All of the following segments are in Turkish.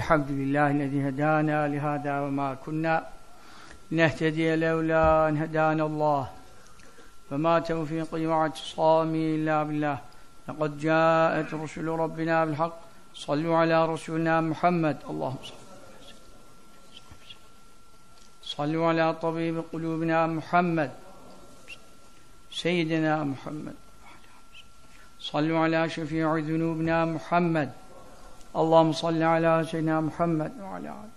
Elhamdülillahi hedâna lihâdâ ve mâ kunnâ nehtediye levlâ en hedânallâh ve mâ tevfîqî ve i'tisâmî illâ billah. Lekad câet rusulü Rabbina bil hak. Sallu alâ Resulina Muhammed. Allahümme sallu alâ tabîbi kulûbina Muhammed. Seyyidina Muhammed. Sallu alâ şefî'i zunûbina Muhammed. Allahümme salli alâ seyyidina Muhammed ve alâ âlihi.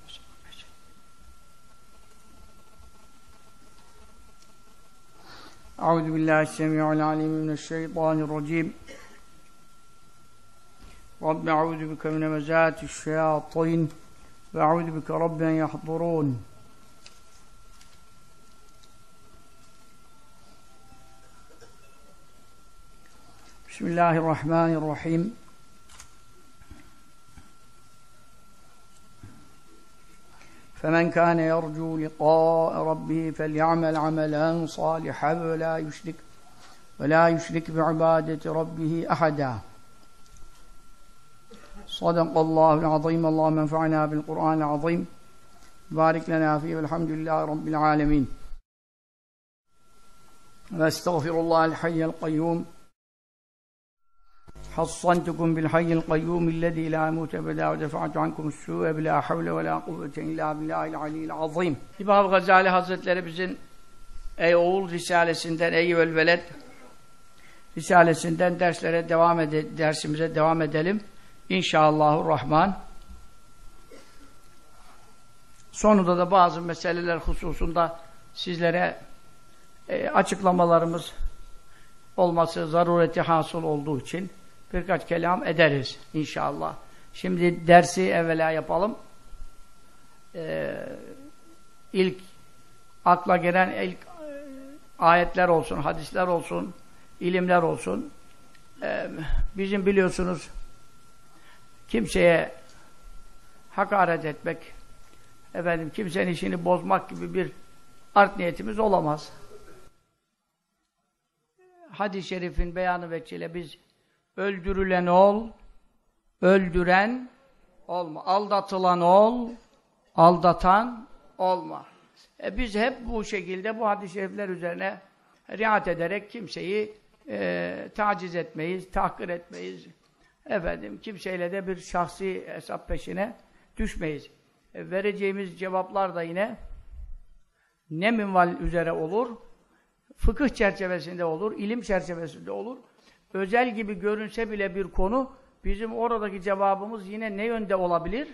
Euzu billahi s-semî'il alîm mineşşeytânirracîm. Rabbi euzu bike min hemezâti'ş-şeyâtîn ve euzu bike rabbi en yahdurûn. Bismillahirrahmanirrahim. فَمَنْ كَانَ يَرْجُو لِقَاءَ رَبِّهِ فَلْيَعْمَلْ عَمَلًا صَالِحًا وَلَا يُشْرِكْ بِعِبَادَةِ رَبِّهِ أَحَدًا. صَدَقَ اللّٰهُ الْعَظِيمُ. اللّٰهُمَّ انفَعْنَا بِالْقُرْآنِ الْعَظِيمِ. بَارِكْ لَنَا فِيهِ وَالْحَمْدُ لِلّٰهِ رَبِّ الْعَالَمِينَ. وَاسْتَغْفِرُ اللّٰهَ الْحَيَّ الْقَيُّومَ. حصنتكم بالحي القيوم الذي لا يموت أبدا ودفعت عنكم السوء بلا حول ولا قوة إلا بالله العلي العظيم. İmam Gazali Hazretleri bizim Ey Oğul Risalesinden, Ey Velveled Risalesinden dersimize devam edelim. İnşallahurrahman. Sonunda da bazı meseleler hususunda sizlere açıklamalarımız olması zarureti hasıl olduğu için birkaç kelam ederiz inşallah. Şimdi dersi evvela yapalım. İlk akla gelen ilk ayetler olsun, hadisler olsun, ilimler olsun. Bizim biliyorsunuz kimseye hakaret etmek, kimsenin işini bozmak gibi bir art niyetimiz olamaz. Hadis-i şerifin beyanı veçile biz öldürülen ol, öldüren olma. Aldatılan ol, aldatan olma. Biz hep bu şekilde bu hadis-i şerifler üzerine riayet ederek kimseyi taciz etmeyiz, tahkir etmeyiz. Kimseyle de bir şahsi hesap peşine düşmeyiz. Vereceğimiz cevaplar da yine ne minval üzere olur? Fıkıh çerçevesinde olur, ilim çerçevesinde olur. Özel gibi görünse bile bir konu, bizim oradaki cevabımız yine ne yönde olabilir?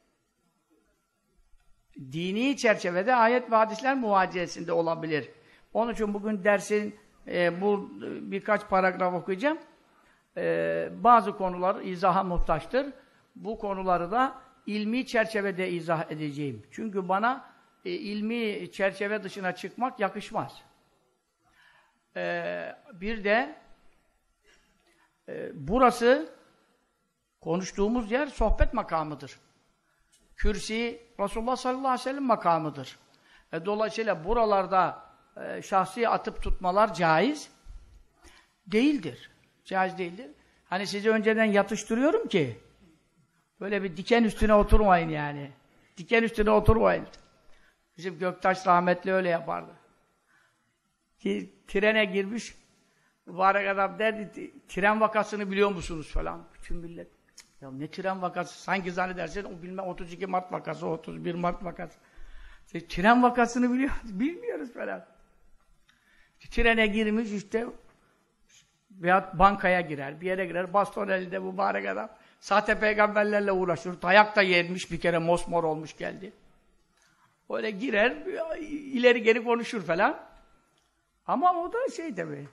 Dini çerçevede ayet ve hadisler muvacihesinde olabilir. Onun için bugün dersin bu birkaç paragraf okuyacağım. Bazı konular izaha muhtaçtır. Bu konuları da ilmi çerçevede izah edeceğim. Çünkü bana ilmi çerçeve dışına çıkmak yakışmaz. Bir de burası konuştuğumuz yer sohbet makamıdır. Kürsi Resulullah sallallahu aleyhi ve sellem makamıdır. Dolayısıyla buralarda şahsi atıp tutmalar caiz değildir. Caiz değildir. Hani sizi önceden yatıştırıyorum ki böyle bir diken üstüne oturmayın yani. Diken üstüne oturmayın. Bizim Göktaş rahmetli öyle yapardı. Ki trene girmiş, mübarek adam derdi, tren vakasını biliyor musunuz falan. Bütün millet, ya ne tren vakası, sanki zannedersin o bilmem 32 Mart vakası, 31 Mart vakası. Tren vakasını bilmiyoruz falan. Trene girmiş işte, veyahut bankaya girer, bir yere girer, baston elinde mübarek adam, sahte peygamberlerle uğraşır, dayak da yermiş bir kere, mosmor olmuş geldi. Öyle girer, ileri geri konuşur falan. Ama o da tabii.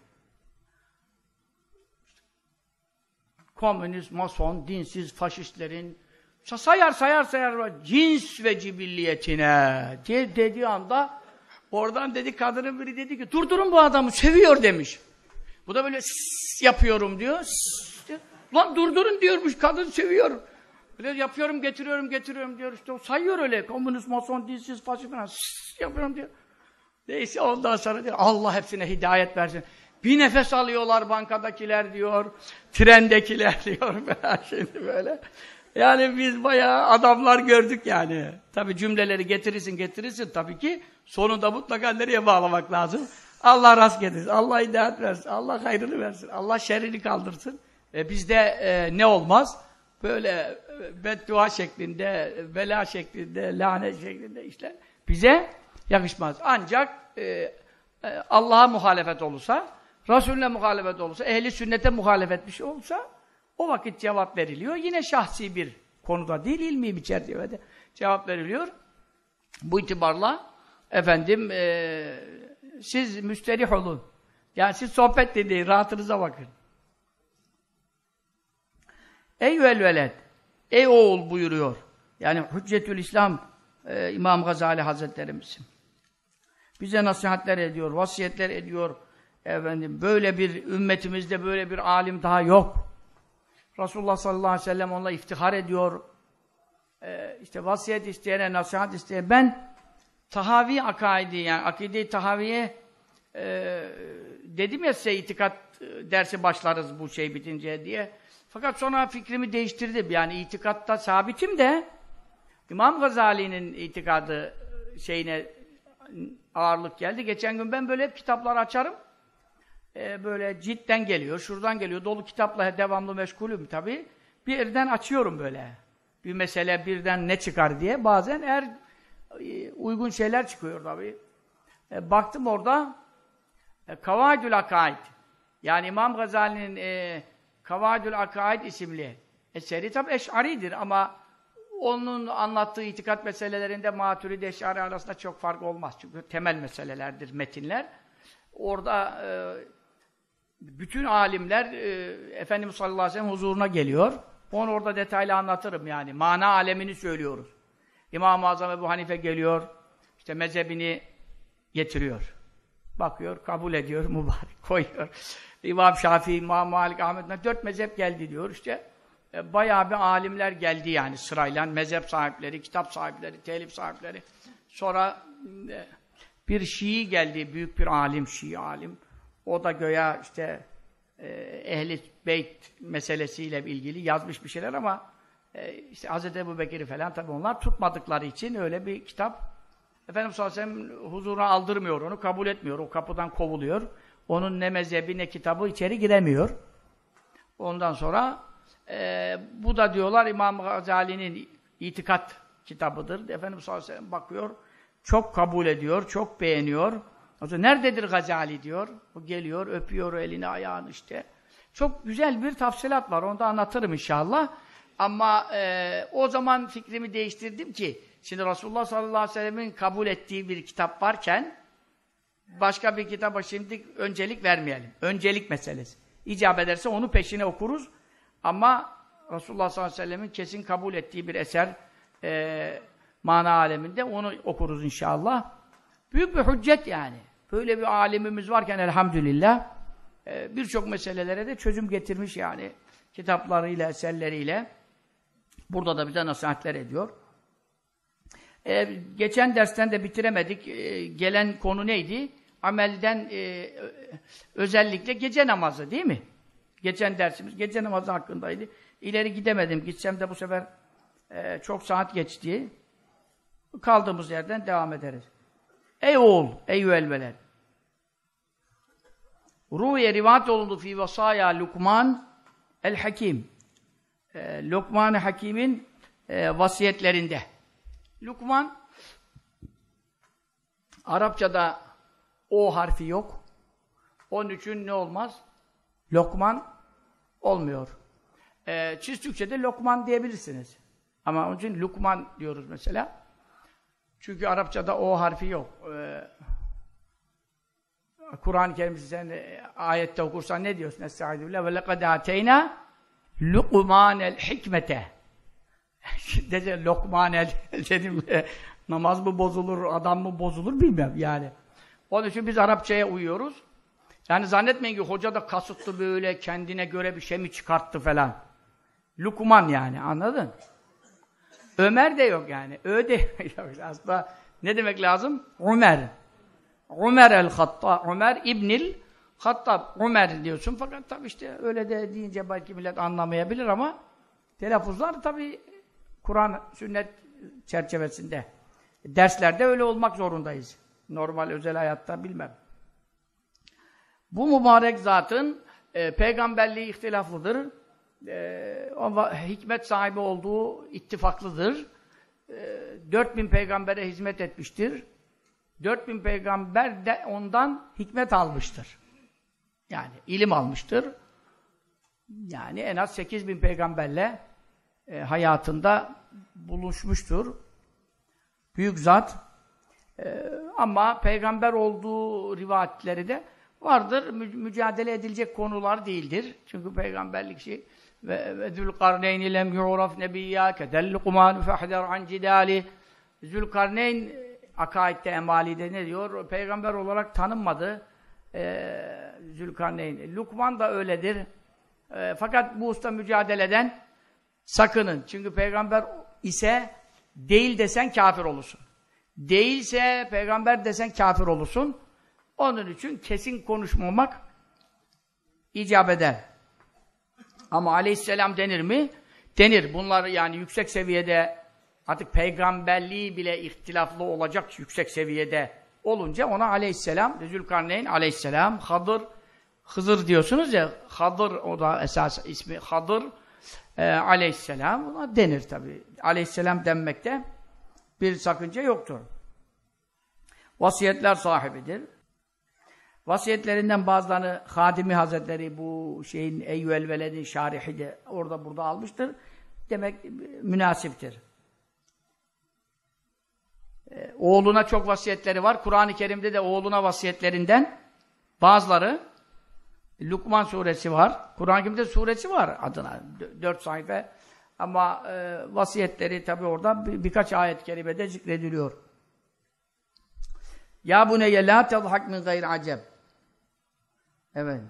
Komünist, mason, dinsiz, faşistlerin sayar cins ve cibilliyetine diye dediği anda oradan dedi kadının biri dedi ki durdurun bu adamı seviyor demiş. Bu da böyle yapıyorum diyor. Lan durdurun diyormuş kadın seviyor. Böyle yapıyorum getiriyorum diyor işte o sayıyor öyle komünist, mason, dinsiz, faşist falan yapıyorum diyor. Neyse ondan sonra diyor, Allah hepsine hidayet versin. Bir nefes alıyorlar bankadakiler diyor, trendekiler diyor falan şimdi böyle. Yani biz bayağı adamlar gördük yani. Tabii cümleleri getirirsin tabii ki sonunda mutlaka nereye bağlamak lazım? Allah rast getirsin, Allah hidayet versin, Allah hayrını versin, Allah şerrini kaldırsın. Bizde ne olmaz? Böyle beddua şeklinde, bela şeklinde, lanet şeklinde işler bize yakışmaz. Ancak Allah'a muhalefet olursa, Resulüne muhalefet olursa, ehli sünnete muhalefet bir şey olursa o vakit cevap veriliyor. Yine şahsi bir konuda değil, ilmi bir çerçevede cevap veriliyor. Bu itibarla efendim siz müsterih olun. Yani siz sohbet dinleyin, rahatınıza bakın. Eyyüel veled, ey oğul buyuruyor. Yani Hüccetül İslam İmam Gazali Hazretlerimiz. Bize nasihatler ediyor, vasiyetler ediyor. Efendim böyle bir ümmetimizde böyle bir alim daha yok. Resulullah sallallahu aleyhi ve sellem onunla iftihar ediyor. İşte vasiyet isteyene, nasihat isteyene. Ben Tahavi akaidi yani akide-i Tahaviye dedim ya size itikat dersi başlarız bu şey bitince diye. Fakat sonra fikrimi değiştirdim. Yani itikatta sabitim de İmam Gazali'nin itikadı şeyine ağırlık geldi. Geçen gün ben böyle hep kitaplar açarım. Böyle cidden geliyor, şuradan geliyor. Dolu kitapla devamlı meşgulüm tabii. Bir yerden açıyorum böyle. Bir mesele birden ne çıkar diye. Bazen eğer uygun şeyler çıkıyor tabii. Baktım orada Kavaidül Akaid. Yani İmam Gazali'nin Kavaidül Akaid isimli eseri tabii Eş'aridir ama onun anlattığı itikat meselelerinde Maturidi Eş'ari arasında çok fark olmaz. Çünkü temel meselelerdir metinler. Orada bütün alimler Efendimiz sallallahu aleyhi ve sellem huzuruna geliyor. Onu orada detaylı anlatırım yani. Mana alemini söylüyoruz. İmam-ı Azam Ebu Hanife geliyor. İşte mezhebini getiriyor. Bakıyor, kabul ediyor, mübarek koyuyor. İmam Şafii, İmam Malik, Ahmet 4 mezhep geldi diyor. İşte bayağı bir alimler geldi yani sırayla. Mezhep sahipleri, kitap sahipleri, telif sahipleri. Sonra bir Şii geldi, büyük bir alim, Şii alim. O da göya işte Ehl-i Beyt meselesiyle ilgili yazmış bir şeyler ama işte Hz. Ebubekir'i falan tabii onlar tutmadıkları için öyle bir kitap Efendimiz sallallahu aleyhi ve sellem huzuruna aldırmıyor onu, kabul etmiyor. O kapıdan kovuluyor. Onun ne mezhebi ne kitabı içeri giremiyor. Ondan sonra bu da diyorlar İmam Gazali'nin itikat kitabıdır. Efendimiz sallallahu aleyhi ve sellem bakıyor, çok kabul ediyor, çok beğeniyor. O zaman nerededir Gazali diyor. O geliyor, öpüyor elini, ayağını işte. Çok güzel bir tafsilat var. Onu da anlatırım inşallah. Ama o zaman fikrimi değiştirdim ki şimdi Resulullah sallallahu aleyhi ve sellem'in kabul ettiği bir kitap varken başka bir kitaba şimdi öncelik vermeyelim. Öncelik meselesi. İcap ederse onu peşine okuruz. Ama Resulullah sallallahu aleyhi ve sellem'in kesin kabul ettiği bir eser mana aleminde onu okuruz inşallah. Büyük bir hüccet yani. Böyle bir alimimiz varken elhamdülillah birçok meselelere de çözüm getirmiş yani. Kitaplarıyla, eserleriyle. Burada da bize nasihatler ediyor. Geçen dersten de bitiremedik. Gelen konu neydi? Amelden özellikle gece namazı değil mi? Geçen dersimiz gece namazı hakkındaydı. İleri gidemedim. Gitsem de bu sefer çok saat geçti. Kaldığımız yerden devam ederiz. Ey oğul, eyyüel veled. Ruhiye rivayet olundu fi vasaya Lukman el-Hakim. Lokman-ı Hakim'in vasiyetlerinde. Lukman, Arapçada O harfi yok. Onun için ne olmaz? Lokman olmuyor. Siz Türkçe'de Lokman diyebilirsiniz. Ama onun için Lukman diyoruz mesela. Çünkü Arapçada O harfi yok. Kur'an-ı Kerim'i sen ayette okursan ne diyorsun? Estaizu billah ve lekad ateyna Lukmanel hikmete. Şimdi Lokmanel dedim namaz mı bozulur, adam mı bozulur bilmem yani. Onun için biz Arapçaya uyuyoruz. Yani zannetmeyin ki hoca da kasıtlı böyle kendine göre bir şey mi çıkarttı falan. Lukman yani anladın? Ömer de yok yani. Ö de yok. Aslında ne demek lazım? Ömer. Ömer el-Hattab. Ömer İbnil Hattab. Ömer diyorsun fakat tabii işte öyle de deyince belki millet anlamayabilir ama Telaffuzlar tabii Kur'an, sünnet çerçevesinde. Derslerde öyle olmak zorundayız. Normal özel hayatta bilmem. Bu mübarek zatın peygamberliği ihtilaflıdır. Hikmet sahibi olduğu ittifaklıdır. 4000 peygambere hizmet etmiştir. 4000 peygamber de ondan hikmet almıştır. Yani ilim almıştır. Yani en az 8000 peygamberle hayatında buluşmuştur. Büyük zat. Ama peygamber olduğu rivayetleri de vardır. Mücadele edilecek konular değildir. Çünkü peygamberlik şey ve Zülkarneyn lem yu'raf nebiyya kedel Luqman fahder an cidali. Zülkarneyn akaidde, emalide ne diyor? Peygamber olarak tanınmadı. Zülkarneyn. Lukman da öyledir. Fakat bu usta mücadeleden sakının. Çünkü peygamber ise değil desen kafir olursun. Değilse peygamber desen kafir olursun. Onun için kesin konuşmamak icap eder. Ama aleyhisselam denir mi? Denir. Bunlar yani yüksek seviyede artık peygamberliği bile ihtilaflı olacak yüksek seviyede olunca ona aleyhisselam, Zülkarneyn aleyhisselam, Hızır diyorsunuz ya, Hadır o da esas ismi Hadır aleyhisselam ona denir tabi. Aleyhisselam denmekte bir sakınca yoktur. Vasiyetler sahibidir. Vasiyetlerinden bazılarını Hadimi Hazretleri bu şeyin Eyyüel Veled'in şarihi de orada burada almıştır. Demek münasiptir. Oğluna çok vasiyetleri var. Kur'an-ı Kerim'de de oğluna vasiyetlerinden bazıları Lukman suresi var. Kur'an-ı Kerim'de suresi var adına. 4 sayfa. Ama vasiyetleri tabi orada birkaç ayet-i kerimede zikrediliyor. Ya buneyye la tezhak min gayr aceb. Evet.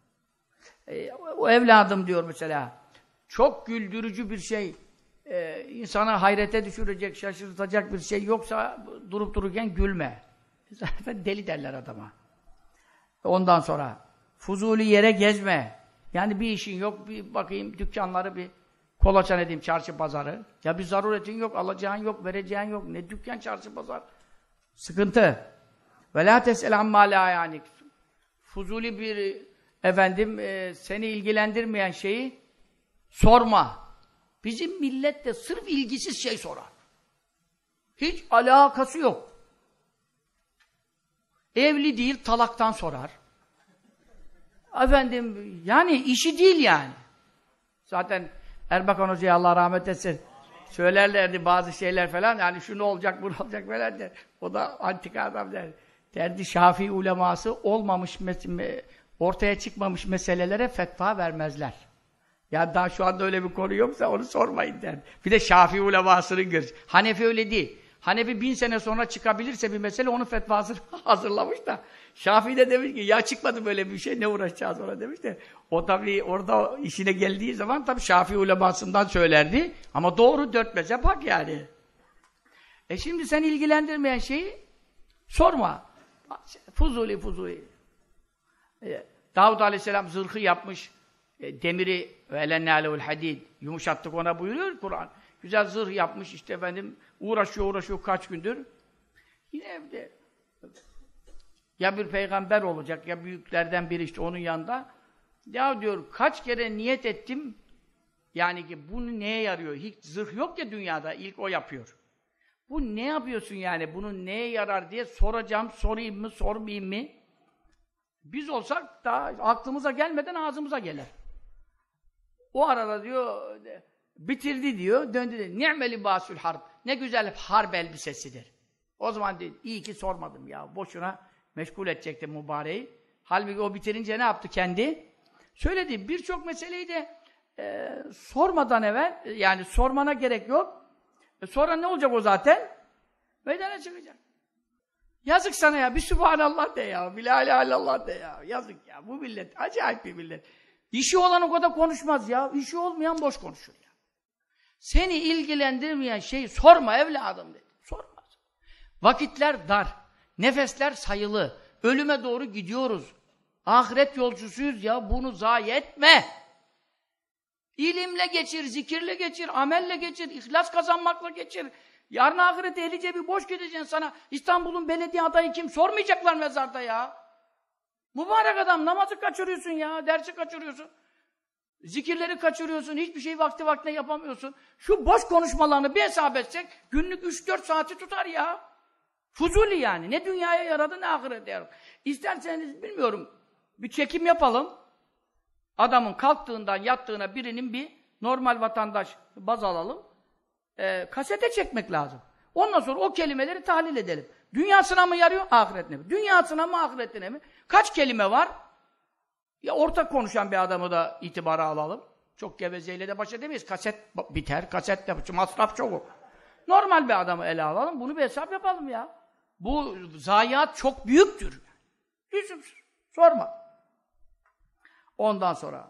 O evladım diyor mesela. Çok güldürücü bir şey, insanı hayrete düşürecek, şaşırtacak bir şey yoksa durup dururken gülme. Zaten deli derler adama. Ondan sonra fuzuli yere gezme. Yani bir işin yok, bir bakayım dükkanları bir kolaçan edeyim, çarşı pazarı. Ya bir zaruretin yok, alacağın yok, vereceğin yok. Ne dükkan, çarşı pazar? Sıkıntı. Ve la tes'el amma la yanik. Fuzuli bir seni ilgilendirmeyen şeyi sorma. Bizim millet de sırf ilgisiz şey sorar. Hiç alakası yok. Evli değil, talaktan sorar. Yani işi değil yani. Zaten Erbakan Hoca'ya Allah rahmet etsin. Söylerlerdi bazı şeyler falan. Yani şu ne olacak, bu ne olacak falan der. O da antika adam der. Derdi Şafii uleması olmamış, ortaya çıkmamış meselelere fetva vermezler. Ya daha şu anda öyle bir konu yoksa onu sormayın der. Bir de Şafii ulemasının görüşü. Hanefi öyle değil. Hanefi 1000 sene sonra çıkabilirse bir mesele onun fetvasını hazırlamış da. Şafii de demiş ki ya çıkmadı böyle bir şey ne uğraşacağız ona demiş de. O tabii orada işine geldiği zaman tabii Şafii ulemasından söylerdi. Ama doğru 4 mezhep hak yani. Şimdi sen ilgilendirmeyen şeyi sorma. Fuzuli. Davud Aleyhisselam zırhı yapmış. Demiri ve elenne aleyhul hadid yumuşattık ona buyuruyor Kur'an. Güzel zırh yapmış işte uğraşıyor kaç gündür. Yine evde ya bir peygamber olacak ya büyüklerden biri işte onun yanında. Ya diyor kaç kere niyet ettim yani ki bunu neye yarıyor? Hiç zırh yok ya dünyada ilk o yapıyor. Bu ne yapıyorsun yani? Bunun neye yarar diye soracağım. Sorayım mı, sormayayım mı? Biz olsak daha aklımıza gelmeden ağzımıza gelir. O arada diyor, bitirdi diyor, döndü dedi. Ni'me libâsül harb. Ne güzel harp elbisesidir. O zaman dedi, iyi ki sormadım ya. Boşuna meşgul edecektim mübareği. Halbuki o bitirince ne yaptı kendi? Söyledi. Birçok meseleyi de sormadan evvel, yani sormana gerek yok. Sonra ne olacak o zaten? Meydana çıkacak. Yazık sana ya, bir Sübhanallah de ya, bir La ilahe illallah de ya. Yazık ya, bu millet, acayip bir millet. İşi olan o kadar konuşmaz ya, işi olmayan boş konuşur ya. Seni ilgilendirmeyen şeyi sorma evladım dedi. Sormaz. Vakitler dar, nefesler sayılı, ölüme doğru gidiyoruz. Ahiret yolcusuyuz ya, bunu zayi etme. İlimle geçir, zikirle geçir, amelle geçir, ihlas kazanmakla geçir. Yarın ahirete eli cebi boş gideceksin sana. İstanbul'un belediye adayı kim? Sormayacaklar mezarda ya. Mübarek adam, namazı kaçırıyorsun ya, dersi kaçırıyorsun. Zikirleri kaçırıyorsun, hiçbir şey vakti vaktine yapamıyorsun. Şu boş konuşmalarını bir hesap etsek, günlük 3-4 saati tutar ya. Fuzuli yani. Ne dünyaya yaradı, ne ahirete yaradı. İsterseniz bilmiyorum, bir çekim yapalım. Adamın kalktığından yattığına birinin bir normal vatandaş baz alalım. Kasete çekmek lazım. Ondan sonra o kelimeleri tahlil edelim. Dünyasına mı yarıyor, ahiretine mi? Dünyasına mı, ahiretine mi? Kaç kelime var? Ya ortak konuşan bir adamı da itibara alalım. Çok gevezeyle de baş edemeyiz. Kaset biter, kaset de masraf çok olur. Normal bir adamı ele alalım, bunu bir hesap yapalım ya. Bu zayiat çok büyüktür. Lüzumsuz. Sorma. Ondan sonra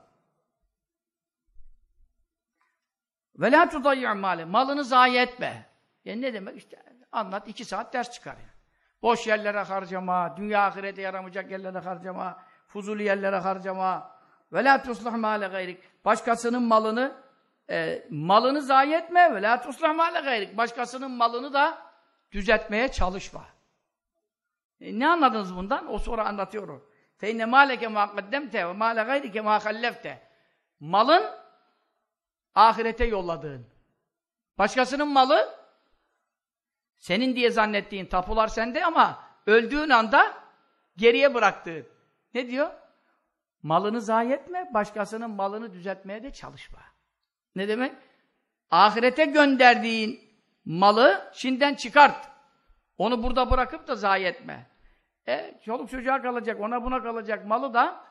وَلَا تُضَيِّعْ مَالِ Malını zayi etme. Yani ne demek? İşte anlat, 2 saat ders çıkar yani. Boş yerlere harcama, dünya ahirete yaramayacak yerlere harcama, fuzuli yerlere harcama. وَلَا تُصْلِحْ مَالَ غَيْرِكَ Başkasının malını zayi etme. وَلَا تُصْلِحْ مَالَ غَيْرِكَ Başkasının malını da düzeltmeye çalışma. Ne anladınız bundan? O sonra anlatıyorum. فَاِنَّ مَالَكَ مَا قَدَّمْتَ وَمَالَ غَيْرِكَ مَا خَلَّفْتَ Malın ahirete yolladığın. Başkasının malı senin diye zannettiğin tapular sende ama öldüğün anda geriye bıraktığın. Ne diyor? Malını zayi etme, başkasının malını düzeltmeye de çalışma. Ne demek? Ahirete gönderdiğin malı şimdiden çıkart. Onu burada bırakıp da zayi etme. Çoluk çocuğa kalacak, ona buna kalacak malı da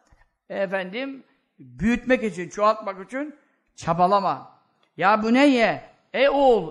büyütmek için, çoğaltmak için çabalama. Ya büneyye, ey oğul,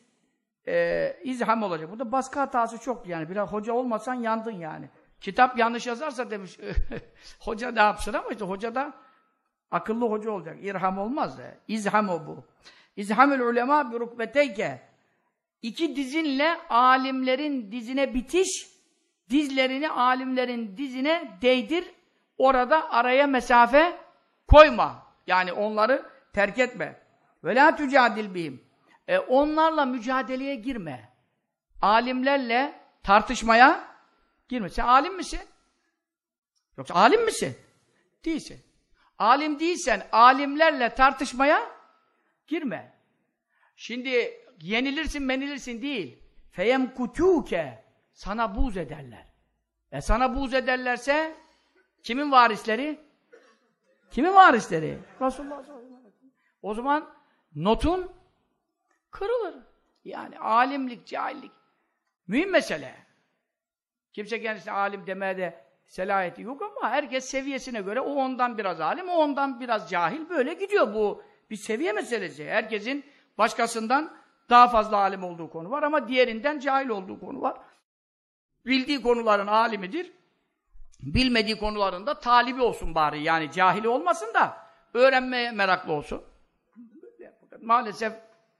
izham olacak. Burada baskı hatası çok yani. Biraz hoca olmasan yandın yani. Kitap yanlış yazarsa demiş, hoca ne yapsın ama işte hoca da akıllı hoca olacak. İrham olmaz da. İzham o bu. İzhamül ulema bi rukbeteyke. 2 dizinle alimlerin dizine bitiş, dizlerini alimlerin dizine değdir, orada araya mesafe koyma. Yani onları terk etme. Ve la tücadil bihim. Onlarla mücadeleye girme. Alimlerle tartışmaya girme. Sen alim misin? Yoksa alim misin? Değilsin. Alim değilsen alimlerle tartışmaya girme. Şimdi yenilirsin, menilirsin değil. Feyemkutûke sana buğz ederler. Sana buğz ederlerse kimin varisleri? Kimin varisleri? Resulullah sallallahu aleyhi ve sellem. O zaman notun kırılır. Yani alimlik, cahillik. Mühim mesele. Kimse kendisine alim demeye de selahiyeti yok ama herkes seviyesine göre o ondan biraz alim, o ondan biraz cahil. Böyle gidiyor bu. Bir seviye meselesi. Herkesin başkasından daha fazla alim olduğu konu var ama diğerinden cahil olduğu konu var. Bildiği konuların alimidir. Bilmediği konularında talibi olsun bari. Yani cahili olmasın da öğrenmeye meraklı olsun. Maalesef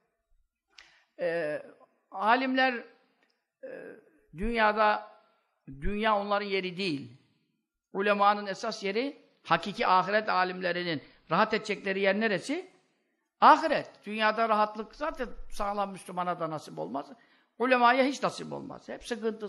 alimler dünya onların yeri değil. Ulemanın esas yeri hakiki ahiret alimlerinin rahat edecekleri yer neresi? Ahiret. Dünyada rahatlık zaten sağlam Müslümana da nasip olmaz. Ulemaya hiç nasip olmaz. Hep sıkıntı.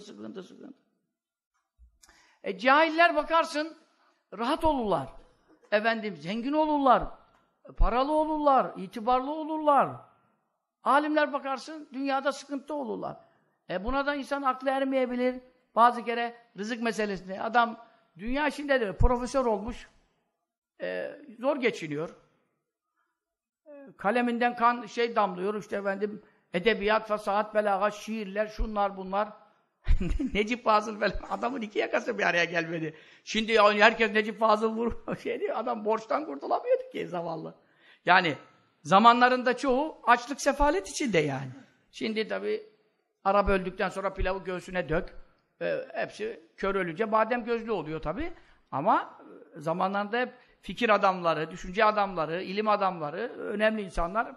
Cahiller bakarsın rahat olurlar. Zengin olurlar. Paralı olurlar. İtibarlı olurlar. Alimler bakarsın dünyada sıkıntı olurlar. Buna da insan aklı ermeyebilir. Bazı kere rızık meselesinde. Adam dünya içinde de profesör olmuş. Zor geçiniyor. Kaleminden kan damlıyor. İşte edebiyat, fasahat, belagat, şiirler, şunlar bunlar. Necip Fazıl falan. Adamın 2 yakası bir araya gelmedi. Şimdi herkes Necip Fazıl vurur. Adam borçtan kurtulamıyordu ki zavallı. Yani zamanlarında çoğu açlık sefalet içinde yani. Şimdi tabii Arap öldükten sonra pilavı göğsüne dök. Hepsi kör ölünce badem gözlü oluyor tabii. Ama zamanlarında hep fikir adamları, düşünce adamları, ilim adamları, önemli insanlar.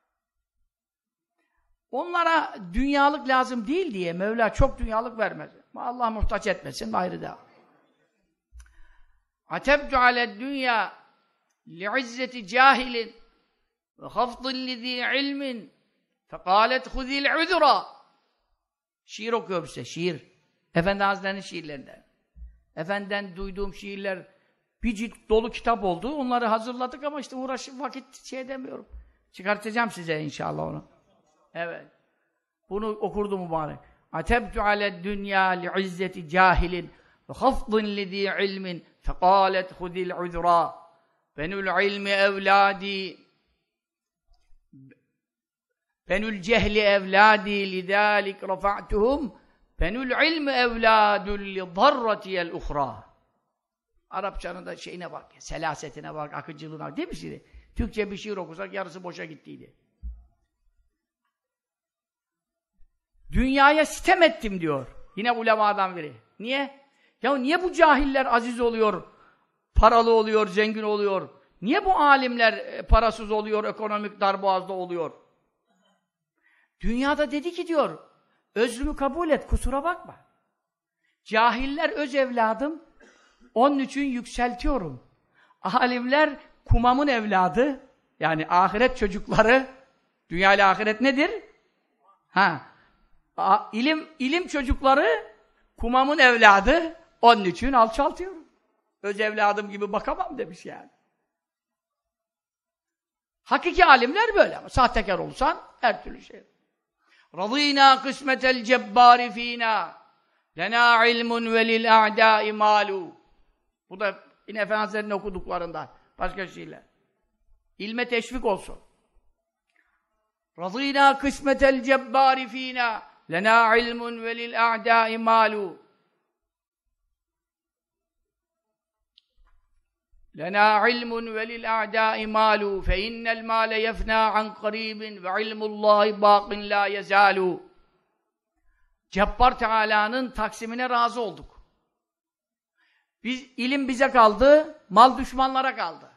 Onlara dünyalık lazım değil diye Mevla çok dünyalık vermez. Allah muhtaç etmesin, ayrı da. Atebtu aled dünya li'izzeti cahilin. ve hafdın lizî ilmin fekâlet huzil uzra. Şiir okuyor size, şiir. Efendi Hazretleri'nin şiirlerinden. Efendiden duyduğum şiirler bir cilt dolu kitap oldu. Onları hazırladık ama işte vakit şey edemiyorum. Çıkartacağım size inşallah onu. Evet. Bunu okurdu mübarek. Atebtu aled dünya li'izzeti cahilin ve hafdın lizî ilmin fekâlet huzil uzra. Benül ilmi evlâdi benül cehli evlâdi lidâlik rafa'tuhum benül ilmi evlâdül lidarratiyel uhrâ. Arapçanın da şeyine bak, selasetine bak, akıcılığına bak. Değil mi şimdi? Türkçe bir şiir okusak yarısı boşa gittiydi. Dünyaya sitem ettim diyor. Yine ulemadan biri. Niye? Ya niye bu cahiller aziz oluyor, paralı oluyor, zengin oluyor? Niye bu alimler parasız oluyor, ekonomik darboğazda oluyor? Dünyada dedi ki diyor, özrümü kabul et, kusura bakma. Cahiller öz evladım, onun için yükseltiyorum. Alimler kumamın evladı, yani ahiret çocukları, dünya ile ahiret nedir? İlim çocukları kumamın evladı, onun için alçaltıyorum. Öz evladım gibi bakamam demiş yani. Hakiki alimler böyle ama sahtekar olsan her türlü şey. Radînâ kısmetel cebbâri fînâ lenâ ilmun ve lil a'dâi mâlû. Bu da yine Efendi Hazretleri'nin okuduklarından. Başka şeyler. İlme teşvik olsun. Radînâ kısmetel cebbâri fînâ lenâ ilmun ve lil a'dâi mâlû. Lenâ ilmun ve lil a'dâi mâlû fe innel mâle yefnâ an qarîbin ve ilmullâhi bâqin lâ yezâlû. Cebbar Teâlâ'nın taksimine razı olduk. İlim bize kaldı, mal düşmanlara kaldı.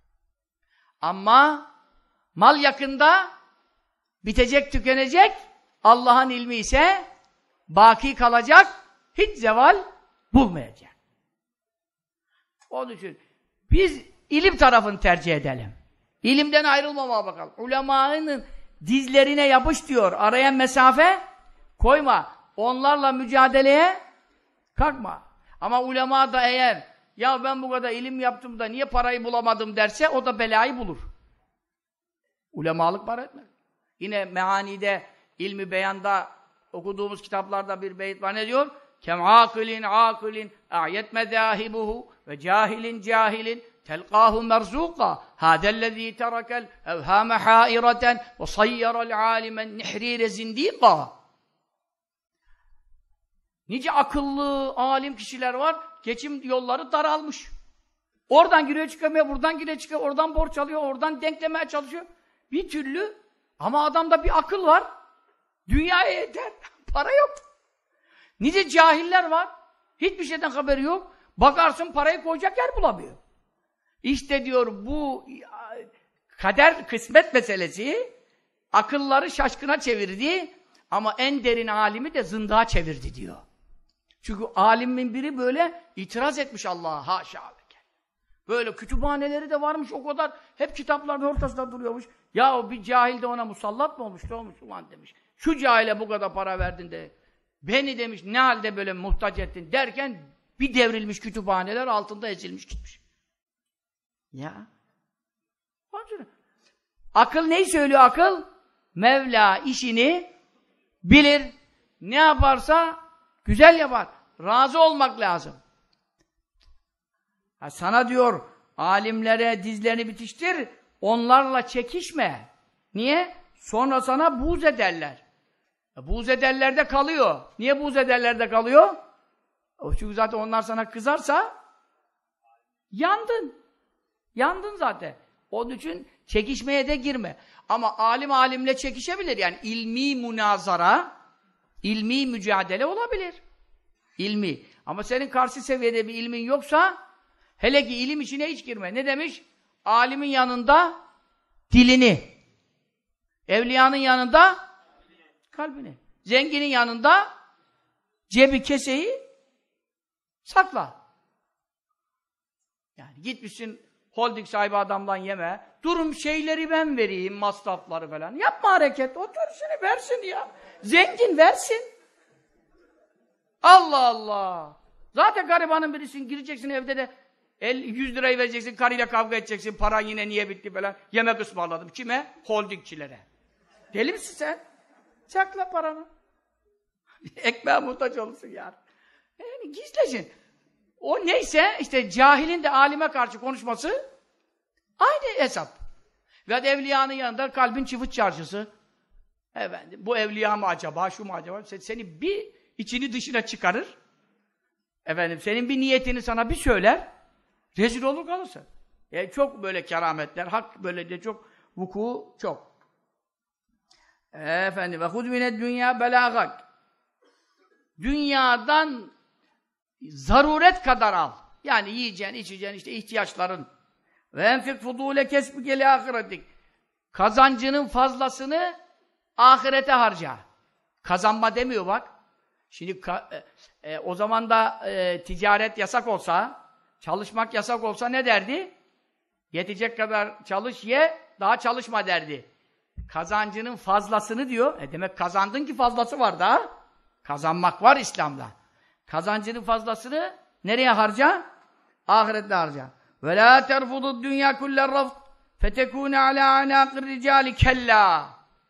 Ama mal yakında bitecek, tükenecek, Allah'ın ilmi ise baki kalacak, hiç zeval bulmayacak. Onun için biz ilim tarafını tercih edelim. İlimden ayrılmamaya bakalım. Ulemanın dizlerine yapış diyor, araya mesafe koyma. Onlarla mücadeleye kalkma. Ama ulema da eğer ya ben bu kadar ilim yaptım da niye parayı bulamadım derse o da belayı bulur. Ulemalık para etmez. Yine meanide, ilmi beyanda okuduğumuz kitaplarda bir beyit var, ne diyor? Kem akilin akilin a'yet medahibuhu ve cahilin cahilin telqahu merzuqa hadellezî terekel evhâme hâireten ve sayyarel âlimen nihrîre zindîqa. Nice akıllı, alim kişiler var, geçim yolları daralmış. Oradan giriyor çıkamıyor, buradan giriyor çıkıyor, oradan borç alıyor, oradan denklemeye çalışıyor. Bir türlü, ama adamda bir akıl var, dünyaya yeter, para yok. Nice cahiller var, hiçbir şeyden haberi yok, bakarsın parayı koyacak yer bulamıyor. İşte diyor bu kader, kısmet meselesi, akılları şaşkına çevirdi, ama en derin alimi de zındığa çevirdi diyor. Çünkü alimin biri böyle itiraz etmiş Allah'a, haşa. Böyle kütüphaneleri de varmış o kadar, hep kitapların ortasında duruyormuş. Ya bir cahil de ona musallat mı olmuş, ne olmuş ulan demiş. Şu cahile bu kadar para verdin de, beni demiş ne halde böyle muhtaç ettin derken, bir devrilmiş kütüphaneler altında ezilmiş gitmiş. Ya. Akıl neyi söylüyor akıl? Mevla işini bilir. Ne yaparsa güzel yapar. Razı olmak lazım. Sana diyor, alimlere dizlerini bitiştir, onlarla çekişme. Niye? Sonra sana buğz ederler. Buğz ederlerde kalıyor. Niye buğz ederlerde kalıyor? Çünkü zaten onlar sana kızarsa yandın. Yandın zaten. Onun için çekişmeye de girme. Ama alim alimle çekişebilir. Yani ilmi münazara, ilmi mücadele olabilir. İlmi. Ama senin karşı seviyede bir ilmin yoksa, hele ki ilim içine hiç girme. Ne demiş? Alimin yanında dilini, evliyanın yanında kalbini, zenginin yanında cebi, keseyi sakla. Yani gitmişsin holding sahibi adamdan yeme. Durum şeyleri ben vereyim, masrafları falan. Yapma hareket, otur şunu versin ya. Zengin versin. Allah Allah. Zaten garibanın birisin, gireceksin evde de 100 lirayı vereceksin, karıyla kavga edeceksin, paran yine niye bitti falan. Yemek ısmarladım. Kime? Holdingçilere. Deli misin sen? Sakla paranı. Ekmeğe muhtaç olursun yani. Yani gizlesin. O neyse, işte cahilin de alime karşı konuşması aynı hesap. Ve evliyanın yanında kalbin çıvıt çarşısı. Efendim, bu evliya mı acaba, şu mu acaba? Seni bir içini dışına çıkarır. Efendim, senin bir niyetini sana bir söyler. Rezil olur kalırsın. Çok böyle kerametler, hak böyle de çok vuku çok. Efendim, ve hud mined dünya belagak. Dünyadan zaruret kadar al. Yani yiyeceğin, içeceğin, işte ihtiyaçların. Ve enfik fudûle kesbike li ahiretik. Kazancının fazlasını ahirete harca. Kazanma demiyor bak. Şimdi o zaman da ticaret yasak olsa, çalışmak yasak olsa ne derdi? Yetecek kadar çalış ye, daha çalışma derdi. Kazancının fazlasını diyor. Demek kazandın ki fazlası var daha. Kazanmak var İslam'da. Kazancının fazlasını nereye harca? Ahirette harca. Ve la terfudu dünya kuller rafd fetekûne alâ anâkir ricâli kellâ.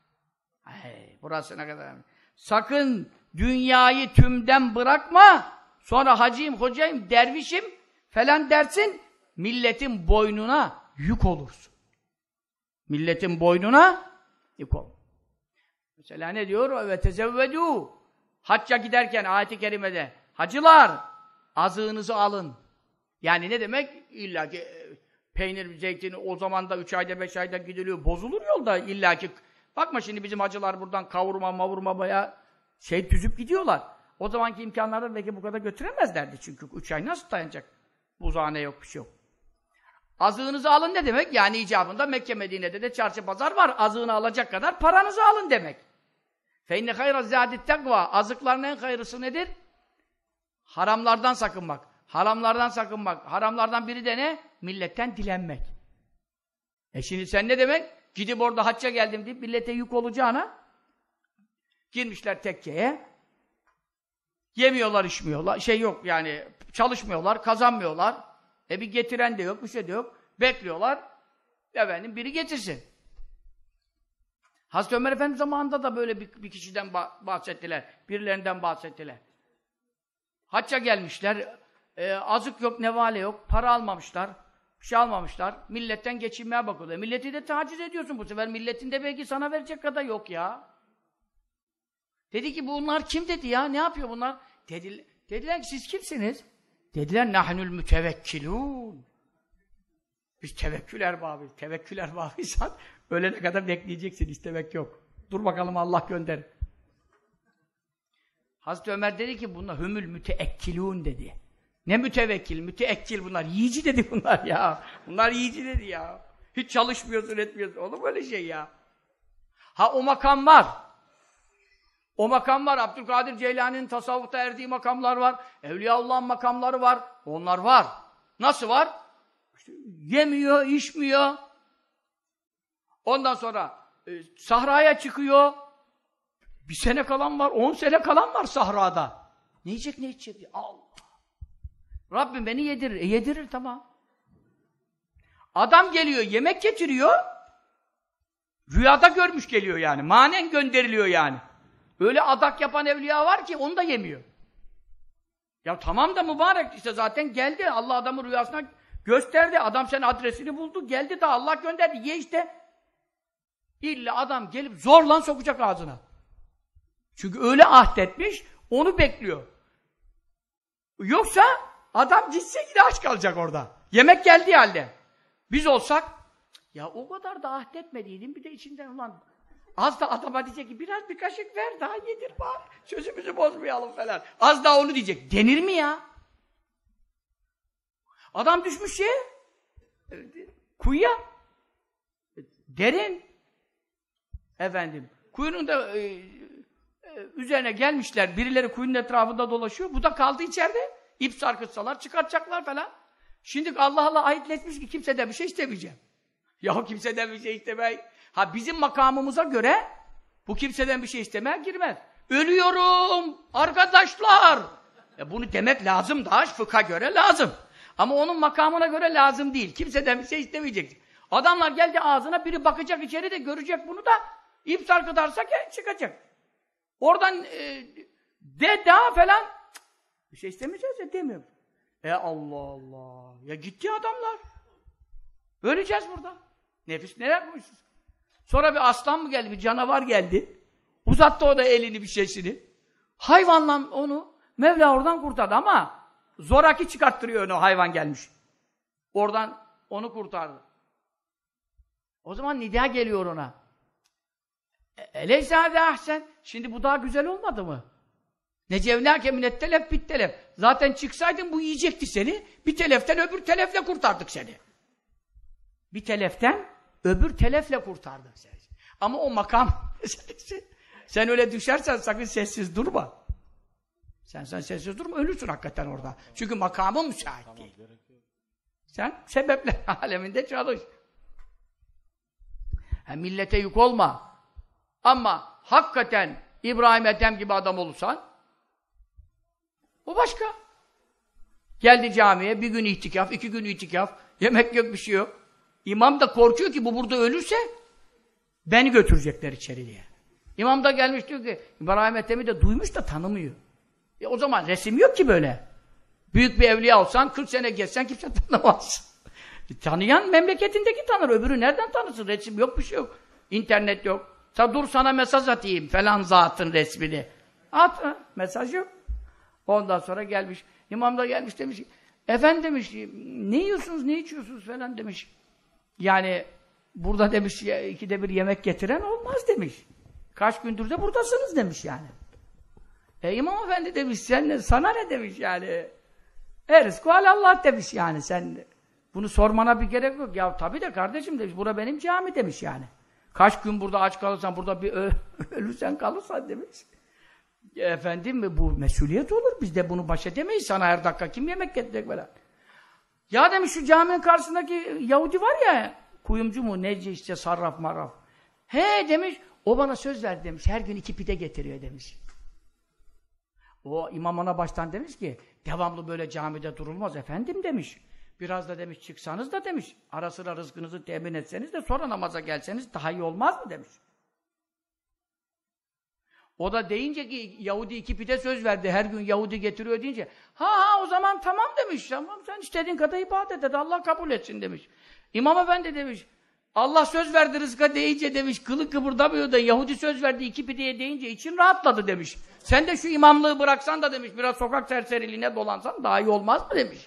Burası ne kadar önemli. Sakın dünyayı tümden bırakma. Sonra hacıyım, hocayım, dervişim falan dersin. Milletin boynuna yük olursun. Milletin boynuna yük olur. Mesela ne diyor? Ve tezevvedû. Hacca giderken ayet-i kerimede hacılar azığınızı alın. Yani ne demek? İlla ki peynir, zeytini o zaman da 3 ayda 5 ayda gidiliyor. Bozulur yolda illa ki. Bakma şimdi bizim hacılar buradan kavurma mavurma bayağı düzüp gidiyorlar. O zamanki imkanları belki bu kadar götüremezlerdi çünkü 3 ay nasıl dayanacak? Buzhane yok, bir şey yok. Azığınızı alın ne demek? Yani icabında Mekke Medine'de de çarşı pazar var. Azığını alacak kadar paranızı alın demek. فَاِنَّ خَيْرَ زَادِ التَّقْوَى. Azıkların en hayırlısı nedir? Haramlardan sakınmak. Haramlardan sakınmak. Haramlardan biri de ne? Milletten dilenmek. Şimdi sen ne demek? Gidip orada hacca geldim deyip millete yük olacağına girmişler tekkeye. Yemiyorlar, içmiyorlar. Yok yani çalışmıyorlar, kazanmıyorlar. Bir getiren de yok, bir şey de yok. Bekliyorlar. Efendim biri getirsin. Hazreti Ömer Efendi zamanında da böyle bir kişiden bahsettiler. Birilerinden bahsettiler. Hacca gelmişler. Azık yok, nevale yok. Para almamışlar. Bir şey almamışlar. Milletten geçinmeye bakıyorlar. Milleti de taciz ediyorsun bu sefer. Milletin de belki sana verecek kadar yok ya. Dedi ki bunlar kim dedi ya? Ne yapıyor bunlar? Dediler ki siz kimsiniz? Dediler nahnul mütevekkilûn. Biz tevekkül erbabıyız. Tevekkül erbabıysan ölene kadar bekleyeceksin. İstemek yok. Dur bakalım Allah gönder. Hazreti Ömer dedi ki bunlar hümül müteekkilûn dedi. Ne mütevekkil, müteekkil bunlar. Yiyici dedi bunlar ya. Bunlar yiyici dedi ya. Hiç çalışmıyorsun, etmiyorsun. Olur mu öyle şey ya? O makam var. O makam var. Abdülkadir Ceylani'nin tasavvufta erdiği makamlar var. Evliyaullah'ın makamları var. Onlar var. Nasıl var? İşte yemiyor, içmiyor. Ondan sonra sahraya çıkıyor. 1 sene kalan var, 10 sene kalan var sahrada. Ne yiyecek, ne içecek? Allah! Rabbim beni yedirir. Yedirir tamam. Adam geliyor, yemek getiriyor. Rüyada görmüş geliyor yani. Manen gönderiliyor yani. Öyle adak yapan evliya var ki onu da yemiyor. Ya tamam da mübarek işte zaten geldi. Allah adamı rüyasına gösterdi. Adam senin adresini buldu. Geldi de Allah gönderdi. Ye işte. İlla adam gelip zorla sokacak ağzına. Çünkü öyle ahdetmiş, onu bekliyor. Yoksa adam gitse yine aç kalacak orada. Yemek geldiği halde. Biz olsak, ya o kadar da ahdetmediydim, bir de içinden ulan az da adama diyecek ki biraz bir kaşık ver daha yedir bari. Sözümüzü bozmayalım falan. Az daha onu diyecek. Denir mi ya? Adam düşmüş kuyuya. Derin. Efendim. Kuyunun da üzerine gelmişler. Birileri kuyunun etrafında dolaşıyor. Bu da kaldı içeride. İp sarkıtsalar çıkartacaklar falan. Şimdi Allah ayetletmiş ki kimseden bir şey istemeyeceğim. Ya kimseden bir şey istemey. Ha bizim makamımıza göre bu kimseden bir şey istemeye girmez. Ölüyorum arkadaşlar. Bunu demek lazım da fıkha göre lazım. Ama onun makamına göre lazım değil. Kimseden bir şey istemeyecek. Adamlar geldi ağzına, biri bakacak içeri de görecek bunu da iptal kadarsa çıkacak. Oradan daha falan bir şey istemeyeceğiz ya demiyor. Allah Allah. Ya gitti adamlar. Öleceğiz burada. Nefis ne yapmışsınız? Sonra bir aslan mı geldi, bir canavar geldi. Uzattı o da elini bir şeysini. Hayvanla onu Mevla oradan kurtardı ama zoraki çıkarttırıyor onu hayvan gelmiş. Oradan onu kurtardı. O zaman nida geliyor ona. Eleyse hâzâ ahsen. Şimdi bu daha güzel olmadı mı? Necevnâke minettelef bittelef. Zaten çıksaydın bu yiyecekti seni. Bir teleften öbür telefle kurtardık seni. Bir teleften öbür telefle kurtardık seni. Ama o makam sen öyle düşersen sakın sessiz durma. Sen sessiz durma, ölürsün hakikaten orada. Çünkü makamın müsait değil. Sen sebepler aleminde çalış. Millete yük olma. Ama hakikaten İbrahim Ethem gibi adam olursan o başka. Geldi camiye, bir gün itikaf, 2 gün itikaf, yemek yok, bir şey yok. İmam da korkuyor ki bu burada ölürse beni götürecekler içeri diye. İmam da gelmiş diyor ki İbrahim Ethem'i de duymuş da tanımıyor. O zaman resim yok ki böyle. Büyük bir evliya olsan 40 sene geçsen kimse tanımaz. Tanıyan memleketindeki tanır. Öbürü nereden tanırsın? Resim yok, bir şey yok. İnternet yok. Dur sana mesaj atayım falan zatın resmini. At. Mesaj yok. Ondan sonra gelmiş. İmam da gelmiş demiş. Efendim demiş. Ne yiyorsunuz, ne içiyorsunuz falan demiş. Yani burada demiş 2'de 1 yemek getiren olmaz demiş. Kaç gündür de buradasınız demiş yani. İmam Efendi demiş sana ne demiş yani. Rızkı alallah demiş yani sen bunu sormana bir gerek yok. Ya tabii de kardeşim demiş bura benim cami demiş yani. Kaç gün burada aç kalırsan burada bir ölürsen kalırsan demiş. Efendim bu mesuliyet olur. Biz de bunu baş edemeyiz. Sana her dakika kim yemek getirecek böyle. Ya demiş şu caminin karşısındaki Yahudi var ya kuyumcu mu nece işte sarraf marraf. He demiş o bana söz verdi demiş. Her gün 2 pide getiriyor demiş. O imam ona baştan demiş ki devamlı böyle camide durulmaz efendim demiş. Biraz da demiş çıksanız da demiş. Ara sıra rızkınızı temin etseniz de sonra namaza gelseniz daha iyi olmaz mı demiş. O da deyince ki Yahudi 2 pide söz verdi. Her gün Yahudi getiriyor deyince ha o zaman tamam demiş. Tamam sen istediğin kadar ibadet et. Allah kabul etsin demiş. İmam Efendi demiş. Allah söz verdi rızka deyince demiş kılı kıpırdamıyor da Yahudi söz verdi 2 pideye deyince için rahatladı demiş. Sen de şu imamlığı bıraksan da demiş biraz sokak serseriliğine dolansan daha iyi olmaz mı demiş.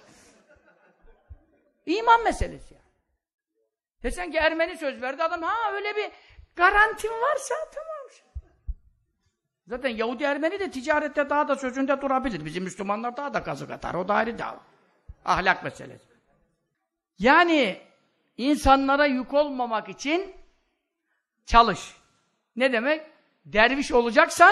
İman meselesi yani. Desen ki Ermeni söz verdi adam öyle bir garantin varsa tamam. Zaten Yahudi Ermeni de ticarette daha da sözünde durabilir. Bizim Müslümanlar daha da kazık atar. O da ayrı dava. Ahlak meselesi. Yani insanlara yük olmamak için çalış. Ne demek? Derviş olacaksan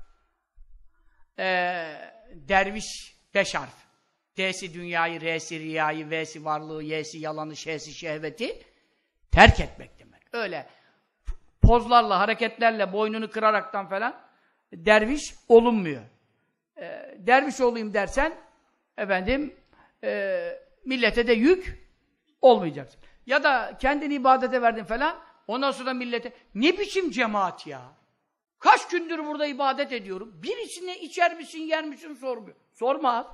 derviş 5 harf. D'si dünyayı, R'si riyayı, V'si varlığı, Y'si yalanı, Ş'si şehveti terk etmek demek. Öyle pozlarla, hareketlerle, boynunu kıraraktan falan derviş olunmuyor. Derviş olayım dersen efendim millete de yük olmayacaksın. Ya da kendini ibadete verdin falan ondan sonra millete ne biçim cemaat ya? Kaç gündür burada ibadet ediyorum. Birisine içer misin, yer misin sormuyor. Sormaz.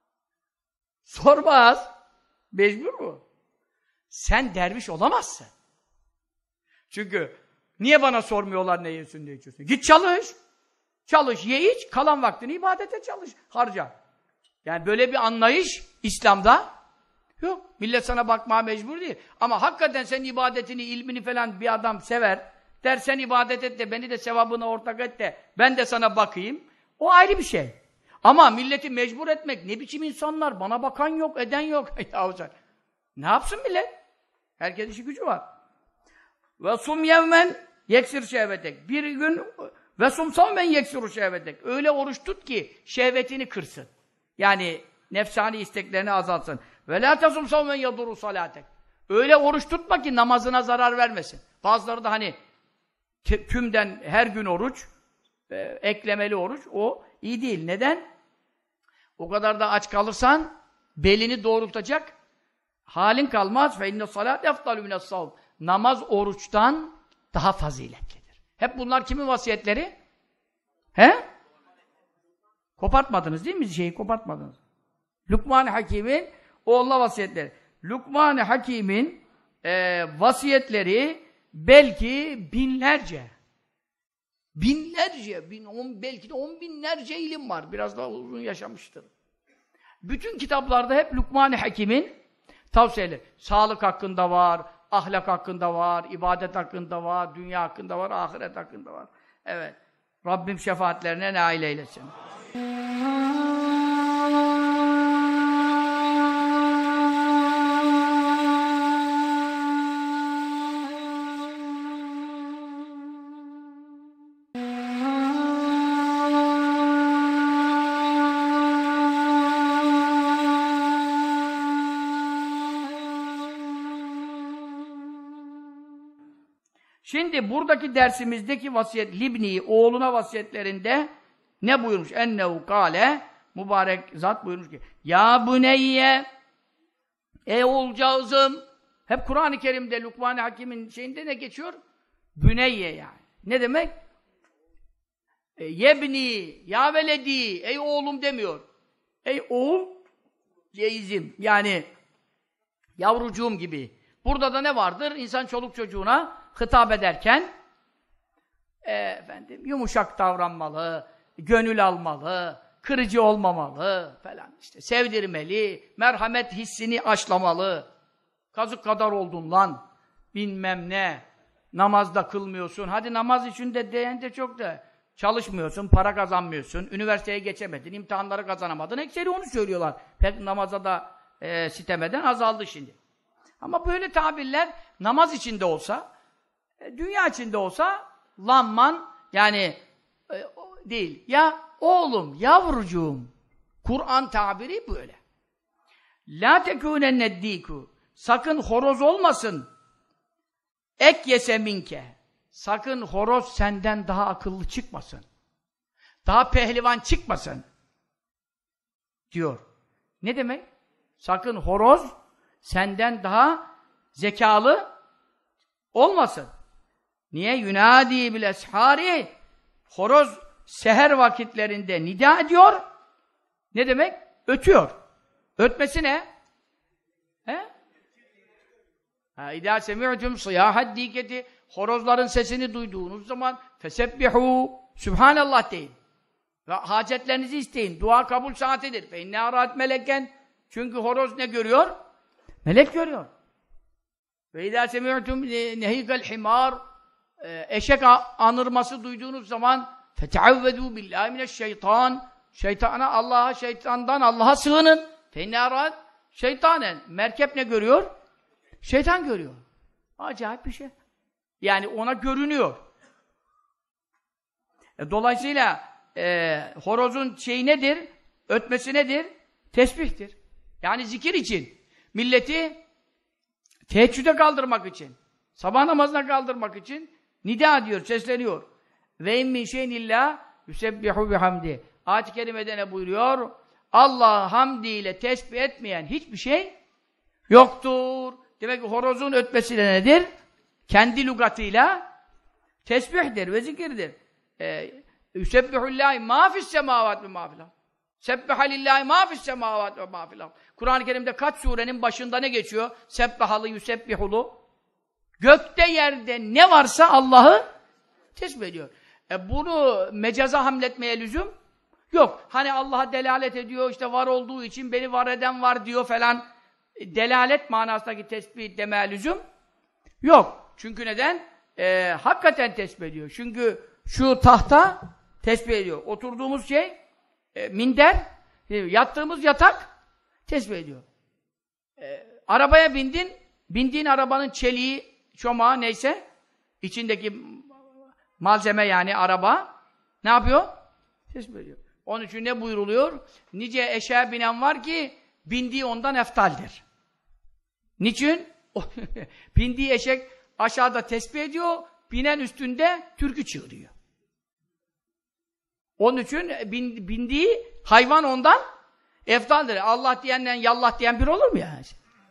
Sormaz. Mecbur mu? Sen derviş olamazsın. Çünkü niye bana sormuyorlar ne yiyorsun, ne içiyorsun? Git çalış. Çalış, ye iç, kalan vaktini ibadete çalış, harca. Yani böyle bir anlayış İslam'da yok. Millet sana bakmaya mecbur değil. Ama hakikaten senin ibadetini, ilmini falan bir adam sever. Der sen ibadet et de beni de sevabına ortak et de ben de sana bakayım. O ayrı bir şey. Ama milleti mecbur etmek ne biçim insanlar? Bana bakan yok, eden yok. Ne yapsın millet? Herkes işi gücü var. Ve sum yevmen yeksir şehvetek. Bir gün ve sumsam ben yeksiru şehvetek. Öyle oruç tut ki şehvetini kırsın. Yani nefsani isteklerini azaltsın. Ve la tasum savmen yadurru salatek. Öyle oruç tutma ki namazına zarar vermesin. Bazıları da hani tümden her gün oruç, eklemeli oruç, o iyi değil. Neden? O kadar da aç kalırsan belini doğrultacak halin kalmaz. Fe inne salat efdalu mine's-savm. Namaz oruçtan daha faziletlidir. Hep bunlar kimin vasiyetleri? He? Kopartmadınız değil mi? Şeyi kopartmadınız. Lukman-ı Hakim'in oğluna vasiyetleri. Lukman-ı Hakim'in vasiyetleri belki binlerce. Belki de 10 binlerce ilim var. Biraz daha uzun yaşamıştır. Bütün kitaplarda hep Lukman-ı Hakim'in tavsiyeleri. Sağlık hakkında var, ahlak hakkında var, ibadet hakkında var, dünya hakkında var, ahiret hakkında var. Evet. Rabbim şefaatlerine nail eylesin. Şimdi buradaki dersimizdeki vasiyet Libni oğluna vasiyetlerinde ne buyurmuş? Ennehu kâle mübarek zat buyurmuş ki ya buneyye ey oğulcağızım hep Kur'an-ı Kerim'de Lukman-ı Hakim'in şeyinde ne geçiyor? Büneyye yani. Ne demek? Yebni ya veledi ey oğlum demiyor. Ey oğul ceyizim yani yavrucuğum gibi. Burada da ne vardır? İnsan çoluk çocuğuna hitap ederken yumuşak davranmalı, gönül almalı, kırıcı olmamalı falan işte. Sevdirmeli, merhamet hissini aşlamalı. Kazık kadar oldun lan, bilmem ne. Namazda kılmıyorsun. Hadi namaz için de diyen de çok da. Çalışmıyorsun, para kazanmıyorsun, üniversiteye geçemedin, imtihanları kazanamadın. Ekseri onu söylüyorlar. Pek namaza da sitemeden azaldı şimdi. Ama böyle tabirler namaz içinde olsa, dünya içinde olsa lanman yani değil. Ya oğlum, yavrucuğum. Kur'an tabiri böyle. La tekûnenneddiku. Sakın horoz olmasın. Ek yese minke. Sakın horoz senden daha akıllı çıkmasın. Daha pehlivan çıkmasın. Diyor. Ne demek? Sakın horoz senden daha zekalı olmasın. Niye? Yunadi bil eshari. Horoz seher vakitlerinde nida ediyor. Ne demek? Ötüyor. Ötmesi ne? He? İdâ semi'tum sıyâhad dîketi. Horozların sesini duyduğunuz zaman fesebbihu Sübhanallah deyin. Ve hacetlerinizi isteyin. Dua kabul saatidir. Fe inne arât meleken. Çünkü horoz ne görüyor? Melek görüyor. Ve idâ semi'tum nehîkel himâr. Eşek anırması duyduğunuz zaman feteavvedû billâhi mineşşeytân. Şeytandan Allah'a sığının. Fe inne arât şeytanen. Merkep ne görüyor? Şeytan görüyor. Acayip bir şey. Yani ona görünüyor. Dolayısıyla horozun şeyi nedir? Ötmesi nedir? Tesbihtir. Yani zikir için. Milleti teheccüde kaldırmak için. Sabah namazına kaldırmak için nida diyor, sesleniyor. Ve in min şeyin illa yusebbihu bihamdi. Ayet-i kerimede ne buyuruyor? Allah hamdiyle tesbih etmeyen hiçbir şey yoktur. Demek ki horozun ötmesiyle nedir? Kendi lügatıyla tesbihdir ve zikirdir. Yusebbihullâhi mâ fissemâvât ve mâ fil ard. Sebbaha lillahi mâ fissemâvât ve mâ fil ard. Kur'an-ı Kerim'de kaç surenin başında ne geçiyor? Sebbahalı, yusebbihulu. Gökte yerde ne varsa Allah'ı tesbih ediyor. Bunu mecaza hamletmeye lüzum yok. Hani Allah'a delalet ediyor, işte var olduğu için beni var eden var diyor falan. Delalet manasındaki tesbih demeye lüzum yok. Çünkü neden? Hakikaten tesbih ediyor. Çünkü şu tahta tesbih ediyor. Oturduğumuz şey minder, yattığımız yatak tesbih ediyor. Arabaya bindiğin arabanın çeliği, çomağı neyse, içindeki malzeme yani araba ne yapıyor? Tesbih ediyor. Onun için ne buyruluyor? Nice eşeğe binen var ki bindiği ondan eftaldir. Niçin? Bindiği eşek aşağıda tesbih ediyor, binen üstünde türkü çığırıyor. Onun için bindiği hayvan ondan eftaldir. Allah diyenden yallah diyen bir olur mu yani?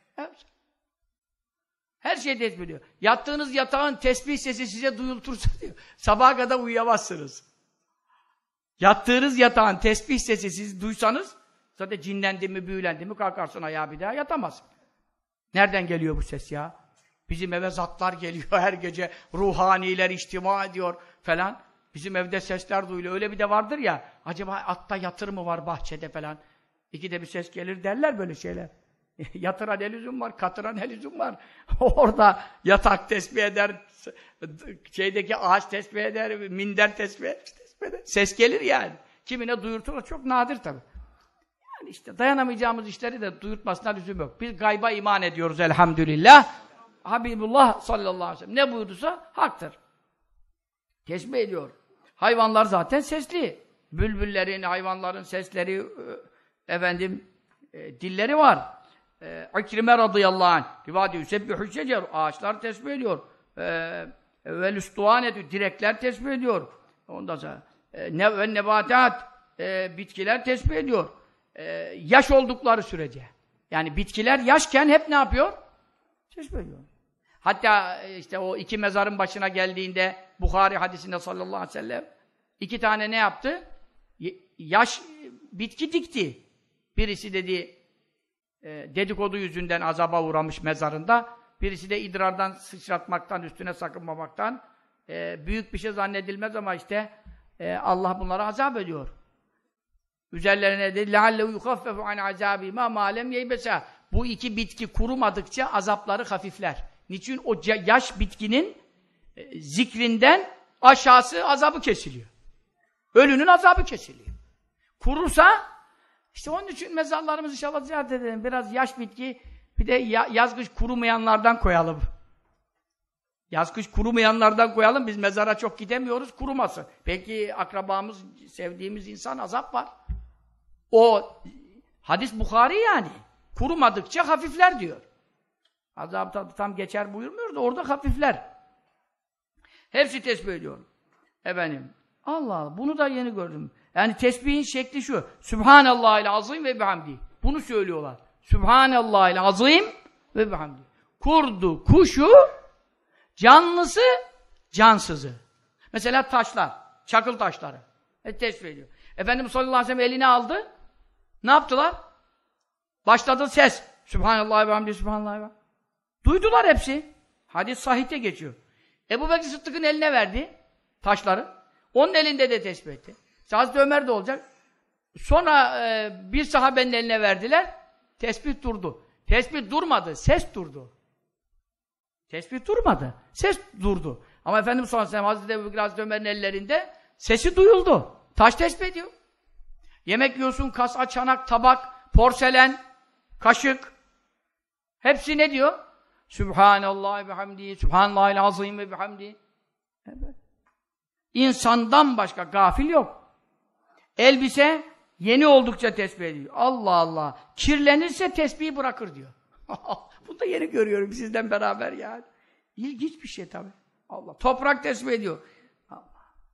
Her şey tesbih ediyor. Yattığınız yatağın tesbih sesi size duyultursa diyor. Sabaha kadar uyuyamazsınız. Yattığınız yatağın tesbih sesi siz duysanız zaten cinlendi mi, büyülendi mi kalkarsın ayağa bir daha yatamazsın. Nereden geliyor bu ses ya? Bizim eve zatlar geliyor her gece. Ruhaniler içtima ediyor falan. Bizim evde sesler duyuluyor. Öyle bir de vardır ya. Acaba atta yatır mı var bahçede falan. İkide bir ses gelir derler böyle şeyler. Yatıra ne lüzum var, katıra ne lüzum var. Orada yatak tesbih eder, şeydeki ağaç tesbih eder, minder tesbih eder. Ses gelir yani. Kimine duyurtur, çok nadir tabii. Yani işte dayanamayacağımız işleri de duyurtmasına lüzum yok. Biz gayba iman ediyoruz elhamdülillah. Habibullah sallallahu aleyhi ve sellem ne buyurduysa haktır. Tesbih ediyor. Hayvanlar zaten sesli. Bülbüllerin, hayvanların sesleri, dilleri var. İkrime radıyallahu anh rivâdi yüsebbihü şecer ağaçlar tesbih ediyor. Vel üstuan ediyor. Direkler tesbih ediyor. Ondan sonra ve nebatat bitkiler tesbih ediyor. Yaş oldukları sürece. Yani bitkiler yaşken hep ne yapıyor? Tesbih ediyor. Hatta işte o iki mezarın başına geldiğinde Buhari hadisinde sallallahu aleyhi ve sellem 2 tane ne yaptı? Yaş bitki dikti. Birisi dedi dedikodu yüzünden azaba uğramış mezarında. Birisi de idrardan sıçratmaktan, üstüne sakınmamaktan. Büyük bir şey zannedilmez ama işte Allah bunlara azap ediyor. Üzerlerine de لَعَلَّهُ يُخَفَّفُ عَنْ عَذَابِهِ مَا مَالَمْ يَيْبَسَا. Bu iki bitki kurumadıkça azapları hafifler. Niçin? O yaş bitkinin zikrinden aşağısı azabı kesiliyor. Ölünün azabı kesiliyor. Kurursa işte onun için mezarlarımızı inşallah ziyaret edelim. Biraz yaş bitki, bir de yaz-kış kurumayanlardan koyalım. Yaz-kış kurumayanlardan koyalım. Biz mezara çok gidemiyoruz, kurumasın. Belki akrabamız, sevdiğimiz insan azap var. O hadis Bukhari yani. Kurumadıkça hafifler diyor. Azap tam geçer buyurmuyor da orada hafifler. Hepsi tesbih ediyor. Allah Allah, bunu da yeni gördüm. Yani tesbihin şekli şu. Sübhanallahil azim ve bihamdi. Bunu söylüyorlar. Sübhanallahil azim ve bihamdi. Kurdu, kuşu, canlısı, cansızı. Mesela taşlar, çakıl taşları. Tesbih ediyor. Efendimiz sallallahu aleyhi ve sellem elini aldı. Ne yaptılar? Başladı ses. Sübhanallah ve bihamdi, Sübhanallah ve bihamdi. Duydular hepsi. Hadis sahihte geçiyor. Ebu Bekir Sıddık'ın eline verdi taşları. Onun elinde de tesbih etti. Hazreti Ömer de olacak. Sonra bir sahabenin eline verdiler. Tesbih durdu. Tesbih durmadı. Ses durdu. Tesbih durmadı. Ses durdu. Ama Efendimiz sallallahu aleyhi ve sellem Hazreti Ebu Bekir, Hazreti Ömer'in ellerinde sesi duyuldu. Taş tesbih ediyor. Yemek yiyorsun, kasa, çanak, tabak, porselen, kaşık. Hepsi ne diyor? Sübhanallah ve bihamdi, Sübhanallahil azim ve bihamdi. Evet. İnsandan başka gafil yok. Elbise yeni oldukça tesbih ediyor. Allah Allah. Kirlenirse tesbihi bırakır diyor. Bunu da yeni görüyorum sizden beraber yani. İlginç bir şey tabii. Allah. Toprak tesbih ediyor. Allah.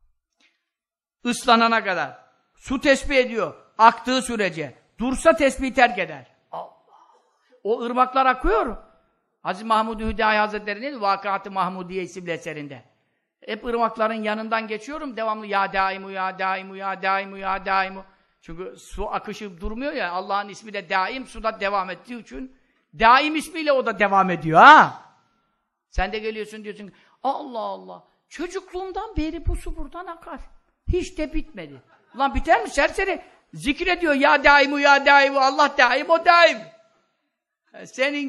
Islanana kadar. Su tesbih ediyor. Aktığı sürece. Dursa tesbihi terk eder. Allah. O ırmaklar akıyor. Aziz Mahmud-u Hüdayi Hazretleri neydi? Vakıat-ı Mahmudiye isimli eserinde. Hep ırmakların yanından geçiyorum. Devamlı ya daimu, ya daimu, ya daimu, ya daimu. Çünkü su akışı durmuyor ya. Allah'ın ismi de daim, suda devam ettiği için daim ismiyle o da devam ediyor ha. Sen de geliyorsun diyorsun Allah Allah. Çocukluğumdan beri bu su buradan akar. Hiç de bitmedi. Ulan biter mi serseri? Zikrediyor ya daimu, ya daimu. Allah daim, o daim. Senin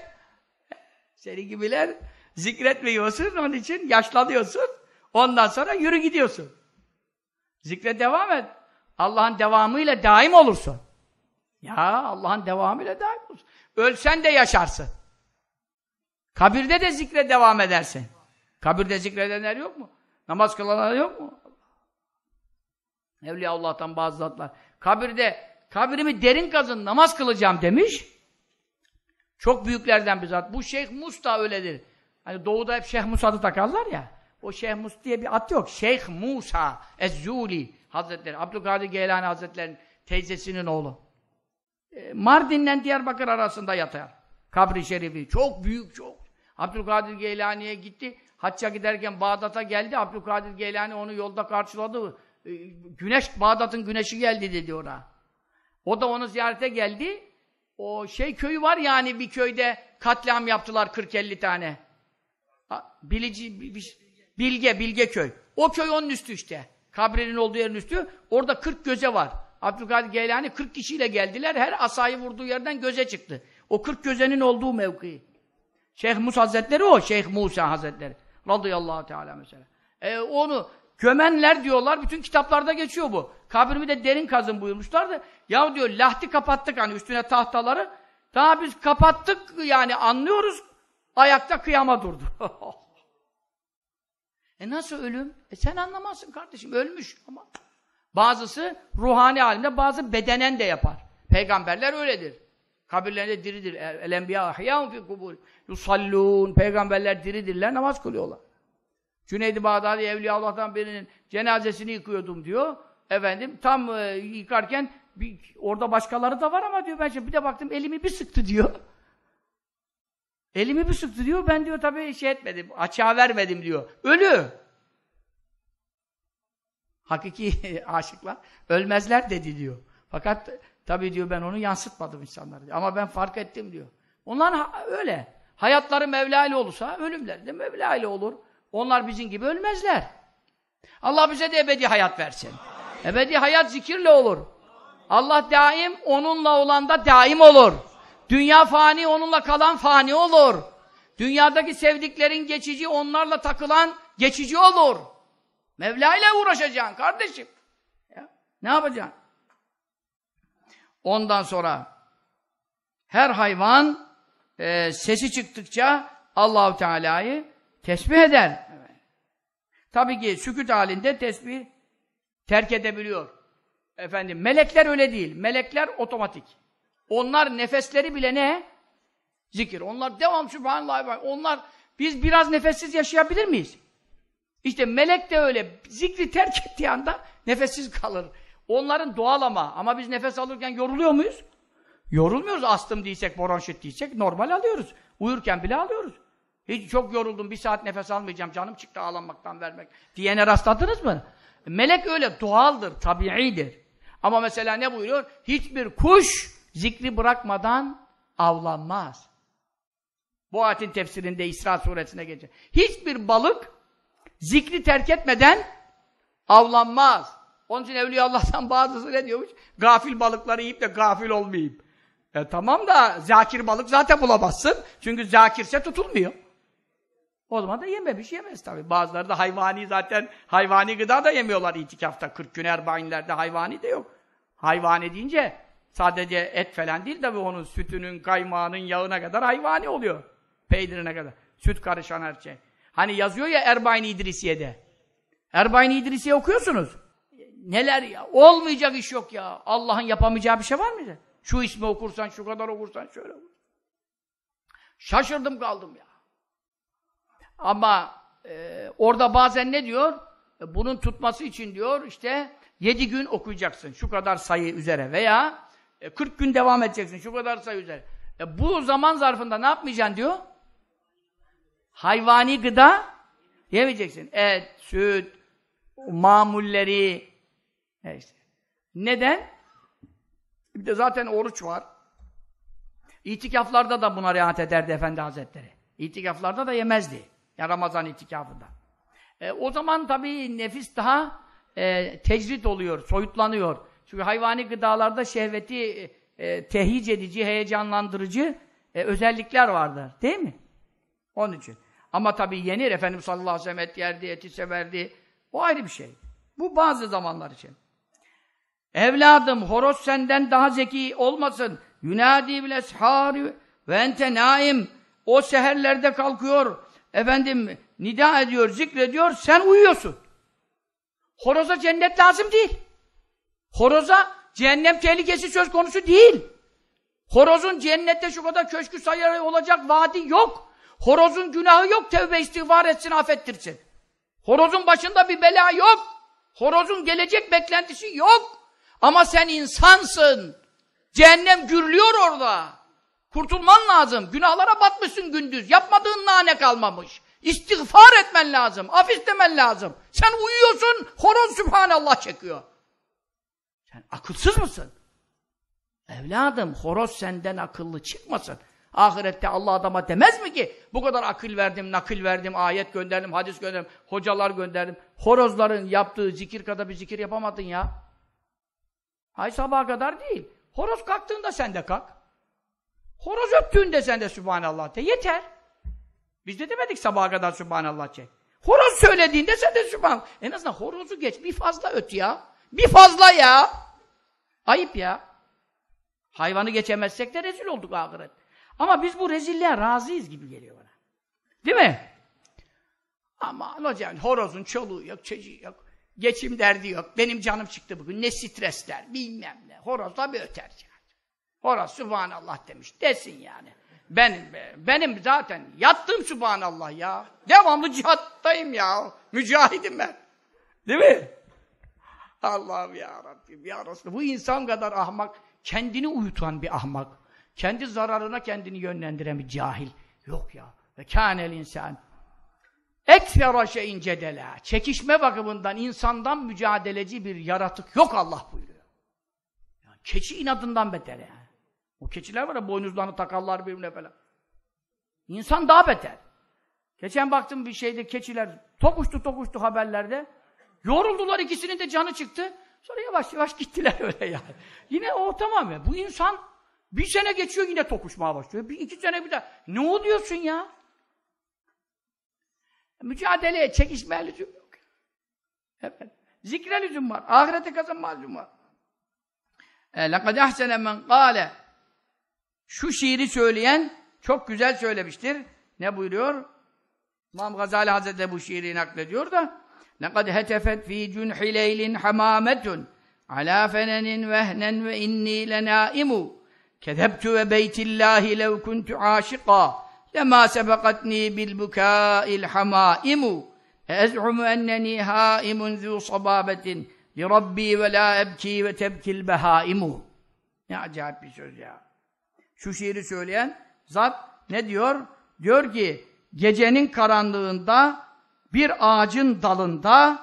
gibiler zikretmiyorsun, onun için yaşlanıyorsun. Ondan sonra yürü gidiyorsun. Zikre devam et. Allah'ın devamıyla daim olursun. Ya Allah'ın devamıyla daim olursun. Ölsen de yaşarsın. Kabirde de zikre devam edersin. Kabirde zikredenler yok mu? Namaz kılanlar yok mu? Evliyaullah'tan bazı zatlar. Kabirde kabrimi derin kazın, namaz kılacağım demiş. Çok büyüklerden bir zat. Bu Şeyh Mus da öyledir. Hani doğuda hep Şeyh Mus adı takarlar ya. O Şeyh Mus diye bir ad yok. Şeyh Musa Ez-Zuli Hazretleri. Abdülkadir Geylani Hazretleri'nin teyzesinin oğlu. Mardin'le Diyarbakır arasında yatar. Kabri şerifi. Çok büyük, çok. Abdülkadir Geylani'ye gitti. Hacca giderken Bağdat'a geldi. Abdülkadir Geylani onu yolda karşıladı. Güneş, Bağdat'ın güneşi geldi dedi ona. O da onu ziyarete geldi. O köyü var yani bir köyde katliam yaptılar 40-50 tane. Bilge köy. O köy onun üstü işte. Kabrinin olduğu yerin üstü. Orada 40 göze var. Abdülkadir Geylani 40 kişiyle geldiler. Her asayı vurduğu yerden göze çıktı. O 40 gözenin olduğu mevki. Şeyh Musa Hazretleri o. Şeyh Musa Hazretleri. Radıyallahu teala mesela. Onu gömenler diyorlar. Bütün kitaplarda geçiyor bu. Kabrimi de derin kazın buyurmuşlar da. Ya diyor lahti kapattık hani üstüne tahtaları. Daha biz kapattık yani anlıyoruz. Ayakta kıyama durdu. Nasıl ölüm? Sen anlamazsın kardeşim. Ölmüş ama. Bazısı ruhani halimde, bazı bedenen de yapar. Peygamberler öyledir. Kabirlerinde diridir. El-enbiya ahyâun fî kubûr. Yusallûn. Peygamberler diridirler, namaz kılıyorlar. Cüneyd-i Bağdadi Evliyaullah'tan birinin cenazesini yıkıyordum diyor. Efendim tam yıkarken orada başkaları da var ama diyor ben bir de baktım elimi bir sıktı diyor. Elimi bir sıktı diyor. Ben diyor tabii etmedim. Açığa vermedim diyor. Ölü. Hakiki aşıklar ölmezler dedi diyor. Fakat tabii diyor ben onu yansıtmadım insanlara diyor. Ama ben fark ettim diyor. Onlar öyle. Hayatları Mevla ile olursa ölümleri de Mevla ile olur. Onlar bizim gibi ölmezler. Allah bize de ebedi hayat versin. Ebedi hayat zikirle olur. Allah daim, onunla olan da daim olur. Dünya fani, onunla kalan fani olur. Dünyadaki sevdiklerin geçici, onlarla takılan geçici olur. Mevla ile uğraşacaksın kardeşim. Ya, ne yapacaksın? Ondan sonra her hayvan sesi çıktıkça Allahu Teala'yı tesbih eder. Evet. Tabii ki sükût halinde tesbih terk edebiliyor. Efendim, melekler öyle değil. Melekler otomatik. Onlar nefesleri bile ne? Zikir. Onlar devam Sübhanallah. Onlar, biz biraz nefessiz yaşayabilir miyiz? İşte melek de öyle. Zikri terk ettiği anda nefessiz kalır. Onların doğal ama biz nefes alırken yoruluyor muyuz? Yorulmuyoruz. Astım değilsek, bronşit değilsek normal alıyoruz. Uyurken bile alıyoruz. Hiç çok yoruldum, bir saat nefes almayacağım, canım çıktı ağlamaktan vermek diyene rastladınız mı? Melek öyle doğaldır, tabiidir. Ama mesela ne buyuruyor? Hiçbir kuş zikri bırakmadan avlanmaz. Bu ayetin tefsirinde İsra suresine geçer. Hiçbir balık zikri terk etmeden avlanmaz. Onun için Evliyaullah'tan bazısı ne diyormuş? Gafil balıkları yiyip de gafil olmayayım. Tamam da zakir balık zaten bulamazsın. Çünkü zakirse tutulmuyor. O zaman da yemez tabii. Bazıları da hayvani gıda da yemiyorlar itikafta. 40 gün erbainlerde hayvani de yok. Hayvani deyince sadece et falan değil tabii, onun sütünün, kaymağının, yağına kadar hayvani oluyor. Peynirine kadar. Süt karışan her şey. Hani yazıyor ya Erbain-i İdrisiye'de. Erbain-i İdrisiye okuyorsunuz. Neler ya? Olmayacak iş yok ya. Allah'ın yapamayacağı bir şey var mı? Şu ismi okursan, şu kadar okursan, şöyle okursan. Şaşırdım kaldım ya. Ama orada bazen ne diyor? Bunun tutması için diyor işte 7 gün okuyacaksın şu kadar sayı üzere veya 40 gün devam edeceksin şu kadar sayı üzere. Bu zaman zarfında ne yapmayacaksın diyor? Hayvani gıda yemeyeceksin. Et, süt, mamulleri. İşte. Neden? Bir de zaten oruç var. İtikaflarda da buna riayet ederdi Efendi Hazretleri. İtikaflarda da yemezdi. Ya Ramazan itikafında. O zaman tabii nefis daha tecrit oluyor, soyutlanıyor. Çünkü hayvani gıdalarda şehveti tehyic edici, heyecanlandırıcı özellikler vardır. Değil mi? Onun için. Ama tabii yenir. Efendimiz sallallahu aleyhi ve sellem et yerdi, eti severdi. O ayrı bir şey. Bu bazı zamanlar için. Evladım, horoz senden daha zeki olmasın. Yunâdî bil eshâri ve ente nâim. O seherlerde kalkıyor. Efendim, nida ediyor, zikrediyor. Sen uyuyorsun. Horoza cennet lazım değil. Horoza Cehennem tehlikesi söz konusu değil. Horozun cennette şu kadar köşkü sayarı olacak vaadi yok. Horozun günahı yok, tevbe istiğfar etsin, affettirsin. Horozun başında bir bela yok. Horozun gelecek beklentisi yok. Ama sen insansın. Cehennem gürlüyor orada. Kurtulman lazım. Günahlara batmışsın gündüz. Yapmadığın nane kalmamış. İstiğfar etmen lazım. Af istemen lazım. Sen uyuyorsun, horoz Sübhanallah çekiyor. Sen akılsız mısın? Evladım, horoz senden akıllı çıkmasın. Ahirette Allah adama demez mi ki bu kadar akıl verdim, nakil verdim, ayet gönderdim, hadis gönderdim, hocalar gönderdim. Horozların yaptığı zikir kadar bir zikir yapamadın ya. Ay sabaha kadar değil. Horoz kalktığında sen de kalk. Horoz öttüğünde sen de Sübhanallah de. Yeter. Biz de demedik sabaha kadar Sübhanallah çek. Horoz söylediğinde sen de Sübhanallah. En azından horozu geç. Bir fazla öt ya. Bir fazla ya. Ayıp ya. Hayvanı geçemezsek de rezil olduk ahiret. Ama biz bu rezilliğe razıyız gibi geliyor bana. Değil mi? Aman hocam, horozun çoluğu yok, çocuğu yok. Geçim derdi yok. Benim canım çıktı bugün. Ne stresler, bilmem ne. Horoz da bir öter. Horoz Sübhanallah demiş. Desin yani. Benim zaten yattım Sübhanallah ya. Devamlı cihattayım ya. Mücahidim ben. Değil mi? Allah'ım ya Rabbim, ya Resulallah. Bu insan kadar ahmak, kendini uyutan bir ahmak. Kendi zararına kendini yönlendiren bir cahil. Yok ya. Ve kânel insan. Ekfera şeyin cedela. Çekişme bakımından insandan mücadeleci bir yaratık yok Allah buyuruyor. Yani keçi inadından beter yani. O keçiler var ya, boynuzlarını takarlar birbirine falan. İnsan daha beter. Geçen baktım bir şeyde keçiler tokuştu haberlerde. Yoruldular, ikisinin de canı çıktı. Sonra yavaş yavaş gittiler öyle yani. Yine o tamam ya. Bu insan bir sene geçiyor yine tokuşmaya başlıyor. Bir iki sene bir daha. Ne oluyorsun ya? Mücadeleye, çekişmeye lüzum yok. Evet. Zikre lüzum var. Ahirete kazanma lüzum var. لَقَدْ اَحْسَنَ مَنْ قَالَ. Şu şiiri söyleyen çok güzel söylemiştir. Ne buyuruyor? İmam Gazali Hazretleri bu şiiri naklediyor da لَقَدْ هَتَفَتْ ف۪ي جُنْحِ لَيْلٍ حَمَامَةٌ عَلَى فَنَنٍ وَهْنًا وَاِنِّي لَنَائِمُ كَذَبْتُ وَبَيْتِ اللّٰهِ لَوْ كُنْتُ عَاشِقًا لَمَا سَبَقَتْنِي بِالْبُكَاءِ الْحَمَائِمُ اَزْعُمُ اَنَّنِي هَائِمٌ ذُو صَبَابَةٍ لِرَبِّي وَلَا اَبْكِي وَتَبْكِ الْبَهَائِمُ. Ne acayip bir söz ya. Şu şiiri söyleyen zat ne diyor? Diyor ki, gecenin karanlığında bir ağacın dalında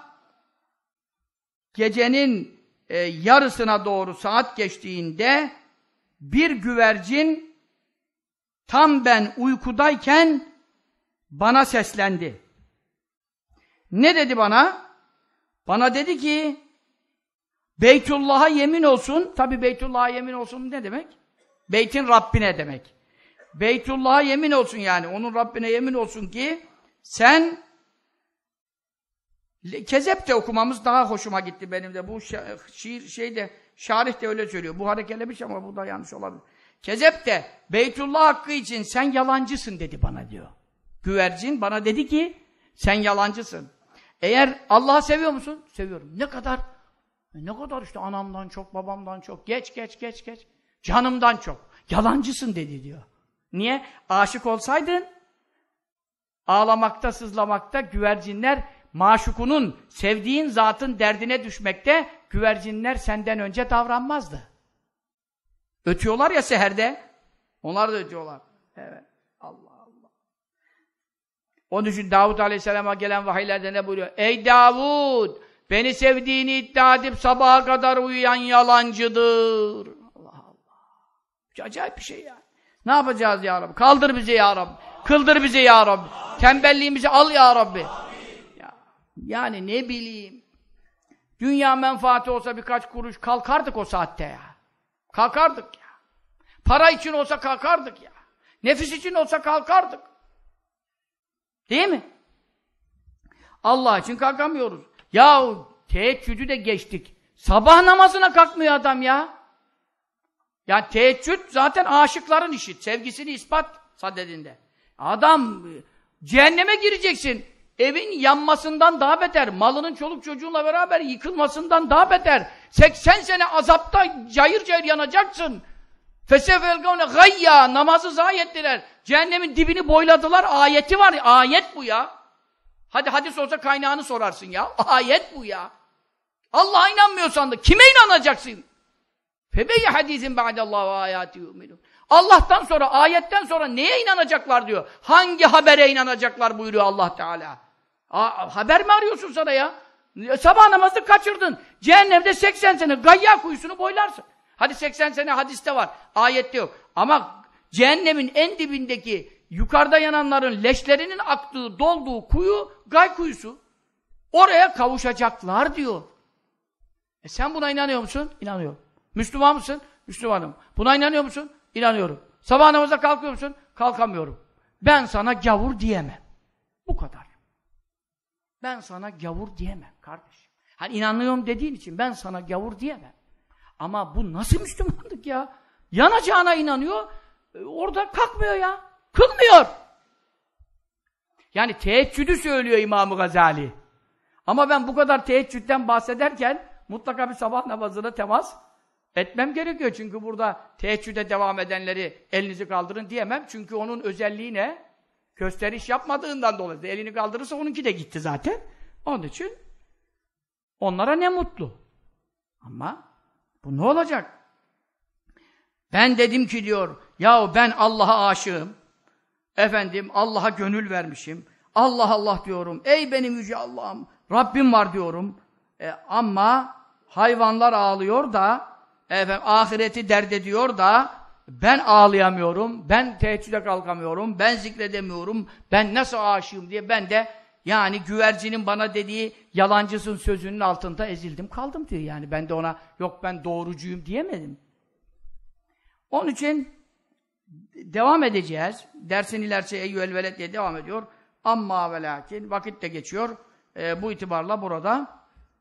gecenin yarısına doğru saat geçtiğinde bir güvercin tam ben uykudayken bana seslendi. Ne dedi bana? Bana dedi ki Beytullah'a yemin olsun. Tabi Beytullah'a yemin olsun ne demek? Beytin Rabbine demek. Beytullah'a yemin olsun yani. Onun Rabbine yemin olsun ki sen Kezep de okumamız daha hoşuma gitti benim de. Bu şiir şeyde şarih de öyle söylüyor. Bu harekelemiş ama bu da yanlış olabilir. Kezep de Beytullah hakkı için sen yalancısın dedi bana diyor. Güvercin bana dedi ki sen yalancısın. Eğer Allah'ı seviyor musun? Seviyorum. Ne kadar? Ne kadar işte anamdan çok, babamdan çok. Geç. Canımdan çok. Yalancısın dedi diyor. Niye? Aşık olsaydın ağlamakta, sızlamakta güvercinler maşukunun, sevdiğin zatın derdine düşmekte güvercinler senden önce davranmazdı. Ötüyorlar ya seherde. Onlar da ötüyorlar. Evet. Allah Allah. Onun için Davud Aleyhisselam'a gelen vahiylerde ne buyuruyor? Ey Davud! Beni sevdiğini iddia edip sabaha kadar uyuyan yalancıdır. Allah Allah. Acayip bir şey ya. Ne yapacağız ya Rabbi? Kaldır bizi ya Rabbi. Kıldır bizi ya Rabbi. Tembelliğimizi al ya Rabbi. Yani ne bileyim, dünya menfaati olsa birkaç kuruş kalkardık o saatte ya. Kalkardık ya. Para için olsa kalkardık ya. Nefis için olsa kalkardık. Değil mi? Allah için kalkamıyoruz. Yahu teheccüdü de geçtik. Sabah namazına kalkmıyor adam ya. Yani teheccüd zaten aşıkların işi. Sevgisini ispat sadedinde. Adam cehenneme gireceksin. evin yanmasından daha beter, malının çoluk çocuğunla beraber yıkılmasından daha beter. 80 sene azapta cayır cayır yanacaksın. فَسَفَلْقَوْنَ gayya, namazı zayi ettiler. Cehennemin dibini boyladılar, ayeti var. Ayet bu ya. Hadi hadis olsa kaynağını sorarsın ya. Ayet bu ya. Allah'a inanmıyorsan da kime inanacaksın? فَبَيَّ حَد۪يثٍ بَعْدَ اللّٰهُ وَآيَاتِ يُؤْمِنُونَ. Allah'tan sonra, ayetten sonra neye inanacaklar diyor. Hangi habere inanacaklar buyuruyor Allah Teala. Haber mi arıyorsun sana ya? Sabah namazını kaçırdın. Cehennemde 80 sene gayya kuyusunu boylarsın. Hadi 80 sene hadiste var, ayette yok. Ama cehennemin en dibindeki yukarıda yananların leşlerinin aktığı, dolduğu kuyu, gay kuyusu. Oraya kavuşacaklar diyor. Sen buna inanıyor musun? İnanıyorum. Müslüman mısın? Müslümanım. Buna inanıyor musun? İnanıyorum. Sabah namaza kalkıyor musun? Kalkamıyorum. Ben sana gavur diyemem. Bu kadar. Ben sana gavur diyemem kardeşim. Hani inanıyorum dediğin için ben sana gavur diyemem. Ama bu nasıl Müslümanlık ya? Yanacağına inanıyor, orada kalkmıyor ya. Kılmıyor. Yani teheccüdü söylüyor İmam-ı Gazali. Ama ben bu kadar teheccüden bahsederken mutlaka bir sabah namazına temas etmem gerekiyor. Çünkü burada teheccüde devam edenleri elinizi kaldırın diyemem. Çünkü onun özelliği ne? Gösteriş yapmadığından dolayı. Elini kaldırırsa onunki de gitti zaten. Onun için onlara ne mutlu. Ama bu ne olacak? Ben dedim ki diyor, yahu ben Allah'a aşığım. Efendim Allah'a gönül vermişim. Allah Allah diyorum. Ey benim yüce Allah'ım. Rabbim var diyorum. Ama hayvanlar ağlıyor da efendim, ahireti dert ediyor da ben ağlayamıyorum. Ben teheccüde kalkamıyorum. Ben zikredemiyorum. Ben nasıl aşığım diye ben de yani güvercinin bana dediği yalancısın sözünün altında ezildim kaldım diyor yani. Ben de ona yok ben doğrucuyum diyemedim. Onun için devam edeceğiz. Dersin ilerisi eyyüel veled diye devam ediyor. Amma ve lakin vakit de geçiyor. Bu itibarla burada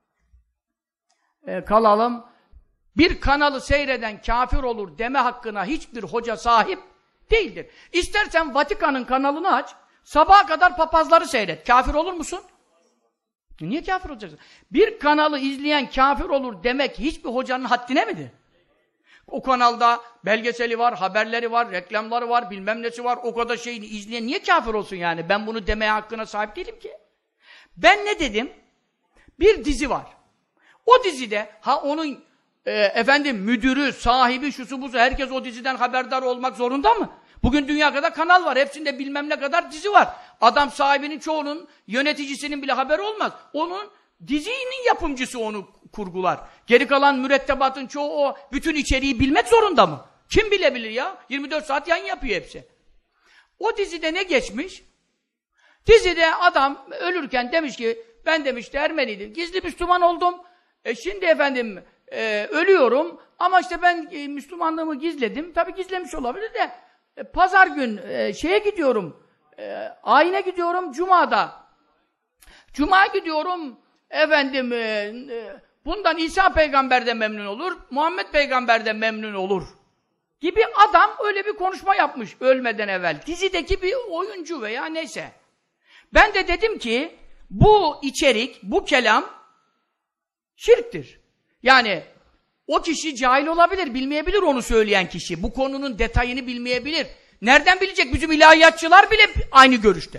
kalalım. Bir kanalı seyreden kafir olur deme hakkına hiçbir hoca sahip değildir. İstersen Vatikan'ın kanalını aç, sabaha kadar papazları seyret. Kafir olur musun? Niye kafir olacaksın? Bir kanalı izleyen kafir olur demek hiçbir hocanın haddine midir? O kanalda belgeseli var, haberleri var, reklamları var, bilmem nesi var, o kadar şeyini izleyen niye kafir olsun yani? Ben bunu demeye hakkına sahip değilim ki. Ben ne dedim? Bir dizi var. O dizide, onun efendim müdürü, sahibi, şusu busu, herkes o diziden haberdar olmak zorunda mı? Bugün dünya kadar kanal var, hepsinde bilmem ne kadar dizi var. Adam sahibinin çoğunun, yöneticisinin bile haberi olmaz. Onun dizinin yapımcısı onu kurgular. Geri kalan mürettebatın çoğu o bütün içeriği bilmek zorunda mı? Kim bilebilir ya? 24 saat yayın yapıyor hepsi. O dizide ne geçmiş? Dizide adam ölürken demiş ki, ben demişti Ermeniydim, gizli Müslüman oldum. Şimdi efendim ölüyorum ama işte ben Müslümanlığımı gizledim. Tabii gizlemiş olabilir de pazar gün şeye gidiyorum, ayine gidiyorum Cuma'da. Cuma gidiyorum efendim bundan İsa peygamber de memnun olur, Muhammed peygamber de memnun olur gibi adam öyle bir konuşma yapmış ölmeden evvel. Dizideki bir oyuncu veya neyse. Ben de dedim ki bu içerik, bu kelam şirktir. Yani o kişi cahil olabilir, bilmeyebilir onu söyleyen kişi. Bu konunun detayını bilmeyebilir. Nereden bilecek? Bizim ilahiyatçılar bile aynı görüşte.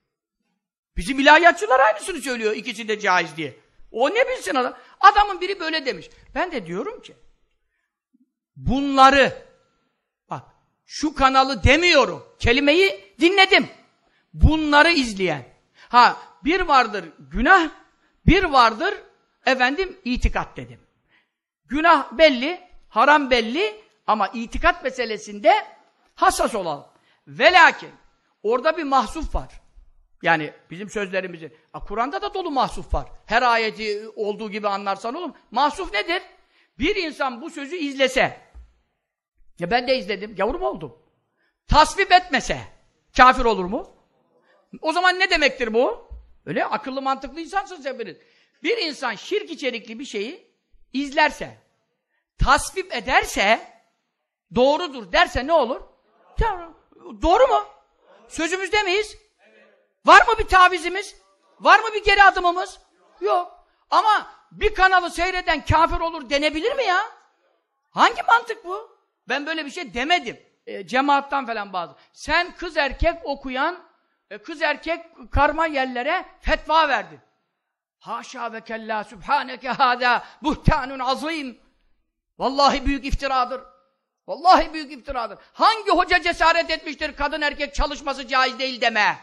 Bizim ilahiyatçılar aynısını söylüyor, ikisi de caiz diye. O ne bilsin adam? Adamın biri böyle demiş. Ben de diyorum ki, bunları, bak, şu kanalı demiyorum, kelimeyi dinledim. Bunları izleyen. Bir vardır günah, bir vardır efendim itikat dedim. Günah belli, haram belli ama itikat meselesinde hassas olalım. Ve lakin orada bir mahsuf var. Yani bizim sözlerimizin. Kur'an'da da dolu mahsuf var. Her ayeti olduğu gibi anlarsan olur mu? Mahsuf nedir? Bir insan bu sözü izlese, ya ben de izledim, gavur mu oldum? Tasvip etmese, kafir olur mu? O zaman ne demektir bu? Öyle akıllı mantıklı insansınız hepiniz. Bir insan şirk içerikli bir şeyi izlerse, tasvip ederse, doğrudur derse ne olur? Doğru mu? Sözümüzde miyiz? Var mı bir tavizimiz? Var mı bir geri adımımız? Yok. Ama bir kanalı seyreden kafir olur denebilir mi ya? Hangi mantık bu? Ben böyle bir şey demedim. Cemaattan falan bazı. Sen kız erkek okuyan, kız erkek karma yerlere fetva verdin. Haşa ve kella sübhaneke hâdâ buhtanun azîm. Vallahi büyük iftiradır. Vallahi büyük iftiradır. Hangi hoca cesaret etmiştir kadın erkek çalışması caiz değil deme?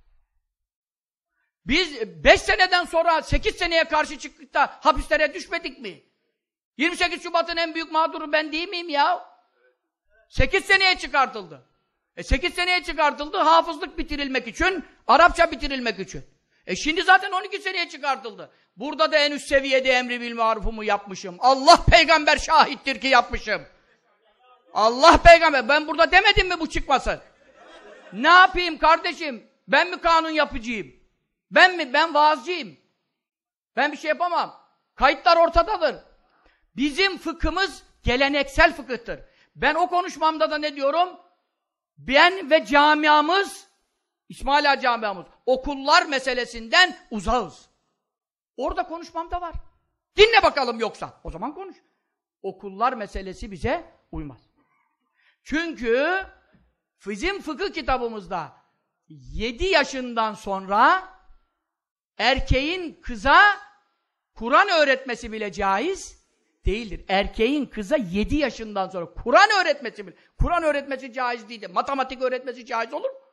Biz 5 seneden sonra 8 seneye karşı çıktık da hapislere düşmedik mi? 28 Şubat'ın en büyük mağduru ben değil miyim ya? 8 seneye çıkartıldı. 8 seneye çıkartıldı hafızlık bitirilmek için, Arapça bitirilmek için. Şimdi zaten 12 seneye çıkartıldı. Burada da en üst seviyede emri bil marufumu yapmışım. Allah peygamber şahittir ki yapmışım. Allah peygamber. Ben burada demedim mi bu çıkmasın? Ne yapayım kardeşim? Ben mi kanun yapıcıyım? Ben vaazcıyım. Ben bir şey yapamam. Kayıtlar ortadadır. Bizim fıkhımız geleneksel fıkıhtır. Ben o konuşmamda da ne diyorum? Ben ve camiamız, İsmail Ağa camiamız, okullar meselesinden uzağız. Orada konuşmamda var. Dinle bakalım yoksa. O zaman konuş. Okullar meselesi bize uymaz. Çünkü bizim fıkıh kitabımızda 7 yaşından sonra erkeğin kıza Kur'an öğretmesi bile caiz değildir. Erkeğin kıza 7 yaşından sonra Kur'an öğretmesi bile. Kur'an öğretmesi caiz değildir. Matematik öğretmesi caiz olur mu?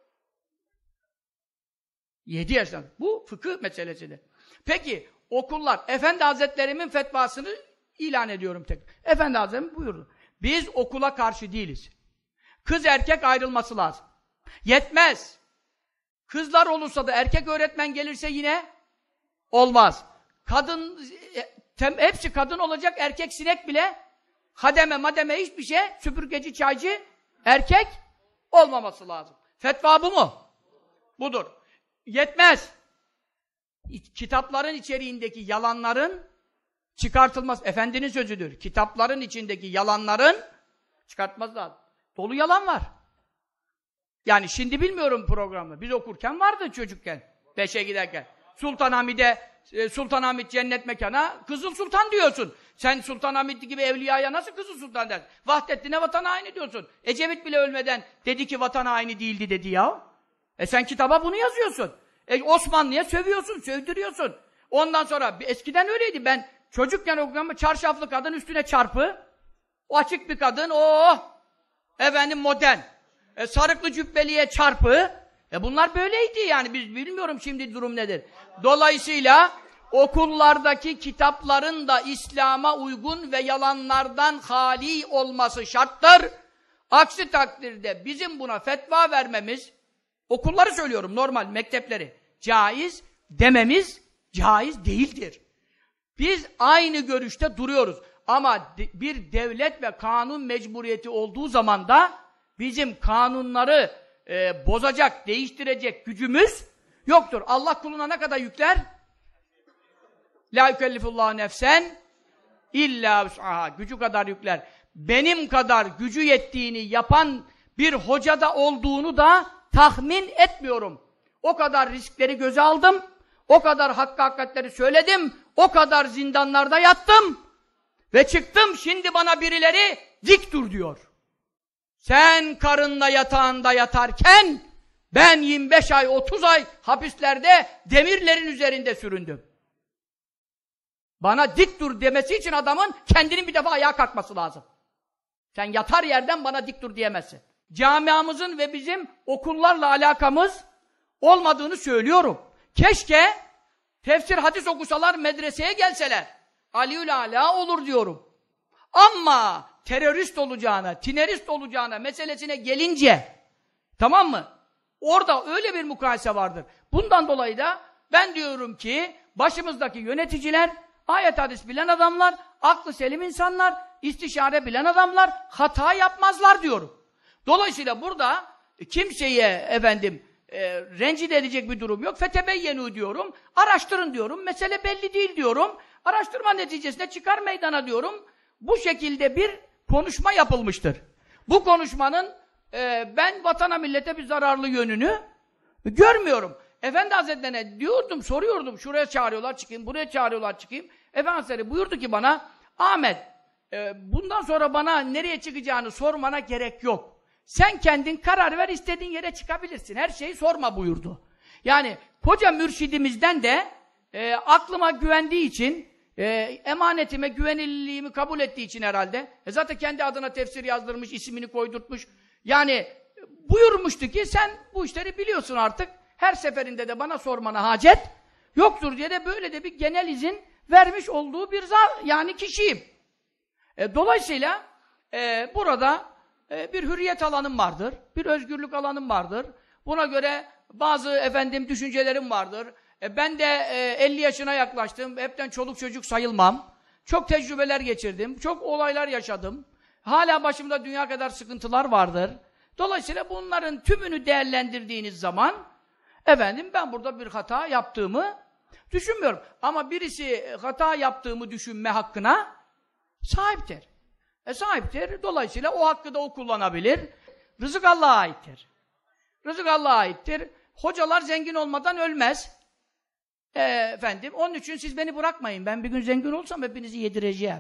7 yaşından. Bu fıkıh meselesidir. Peki okullar, Efendi Hazretlerimin fetvasını ilan ediyorum tek. Efendi Hazretleri buyurdu. Biz okula karşı değiliz. Kız erkek ayrılması lazım. Yetmez. Kızlar olursa da erkek öğretmen gelirse yine olmaz. Kadın, hepsi kadın olacak, erkek sinek bile hademe mademe hiçbir şey, süpürgeci çaycı erkek olmaması lazım. Fetva bu mu? Budur. Yetmez. Kitapların içeriğindeki yalanların çıkartılması, Efendinin sözüdür. Kitapların içindeki yalanların çıkartması lazım. Dolu yalan var. Yani şimdi bilmiyorum programda. Biz okurken vardı çocukken. 5'e giderken. Sultanahmet cennet mekana Kızıl Sultan diyorsun. Sen Sultanahmet gibi evliyaya nasıl Kızıl Sultan dersin? Vahdettin'e vatan haini diyorsun. Ecevit bile ölmeden dedi ki vatan haini değildi dedi ya. Sen kitaba bunu yazıyorsun. Osmanlı'ya sövüyorsun, sövdürüyorsun. Ondan sonra eskiden öyleydi. Ben çocukken okuyorum, çarşaflı kadın üstüne çarpı. O açık bir kadın, efendim modern. Sarıklı cübbeliye çarpı. Bunlar böyleydi yani. Biz bilmiyorum şimdi durum nedir. Dolayısıyla okullardaki kitapların da İslam'a uygun ve yalanlardan hali olması şarttır. Aksi takdirde bizim buna fetva vermemiz, okulları söylüyorum, normal mektepleri, caiz dememiz caiz değildir. Biz aynı görüşte duruyoruz. Ama bir devlet ve kanun mecburiyeti olduğu zaman da bizim kanunları bozacak, değiştirecek gücümüz yoktur. Allah kuluna ne kadar yükler? La yükellifullahu nefsen illa vus'aha. Gücü kadar yükler. Benim kadar gücü yettiğini yapan bir hocada olduğunu da tahmin etmiyorum. O kadar riskleri göze aldım. O kadar hakikatleri söyledim. O kadar zindanlarda yattım. Ve çıktım, şimdi bana birileri dik dur diyor. Sen karınla yatağında yatarken ben 25 ay, 30 ay hapislerde demirlerin üzerinde süründüm. Bana dik dur demesi için adamın kendinin bir defa ayağa kalkması lazım. Sen yatar yerden bana dik dur diyemezsin. Camiamızın ve bizim okullarla alakamız olmadığını söylüyorum. Keşke tefsir hadis okusalar, medreseye gelseler. Aliül Ala olur diyorum. Ama terörist olacağına, tinerist olacağına meselesine gelince, tamam mı? Orada öyle bir mukayese vardır. Bundan dolayı da ben diyorum ki başımızdaki yöneticiler, ayet hadis bilen adamlar, aklı selim insanlar, istişare bilen adamlar hata yapmazlar diyorum. Dolayısıyla burada kimseye rencide edecek bir durum yok. Fetebeyyenu diyorum, araştırın diyorum, mesele belli değil diyorum. Araştırma neticesinde çıkar meydana diyorum. Bu şekilde bir konuşma yapılmıştır. Bu konuşmanın ben vatana millete bir zararlı yönünü görmüyorum. Efendi Hazretlerine diyordum, soruyordum. Şuraya çağırıyorlar çıkayım, buraya çağırıyorlar çıkayım. Efendi Hazretleri buyurdu ki bana, Ahmet, bundan sonra bana nereye çıkacağını sormana gerek yok. Sen kendin karar ver, istediğin yere çıkabilirsin. Her şeyi sorma buyurdu. Yani koca mürşidimizden de aklıma güvendiği için, emanetime, güvenilirliğimi kabul ettiği için herhalde, zaten kendi adına tefsir yazdırmış, ismini koydurtmuş. Yani buyurmuştu ki sen bu işleri biliyorsun artık. Her seferinde de bana sormana hacet yoktur diye de böyle de bir genel izin vermiş olduğu bir yani kişiyim. Dolayısıyla burada bir hürriyet alanım vardır, bir özgürlük alanım vardır. Buna göre bazı düşüncelerim vardır. Ben de 50 yaşına yaklaştım, hepten çoluk çocuk sayılmam. Çok tecrübeler geçirdim, çok olaylar yaşadım. Hala başımda dünya kadar sıkıntılar vardır. Dolayısıyla bunların tümünü değerlendirdiğiniz zaman ben burada bir hata yaptığımı düşünmüyorum. Ama birisi hata yaptığımı düşünme hakkına sahiptir. Sahiptir. Dolayısıyla o hakkı da o kullanabilir. Rızık Allah'a aittir. Rızık Allah'a aittir. Hocalar zengin olmadan ölmez. Onun için siz beni bırakmayın. Ben bir gün zengin olsam hepinizi yedireceğim.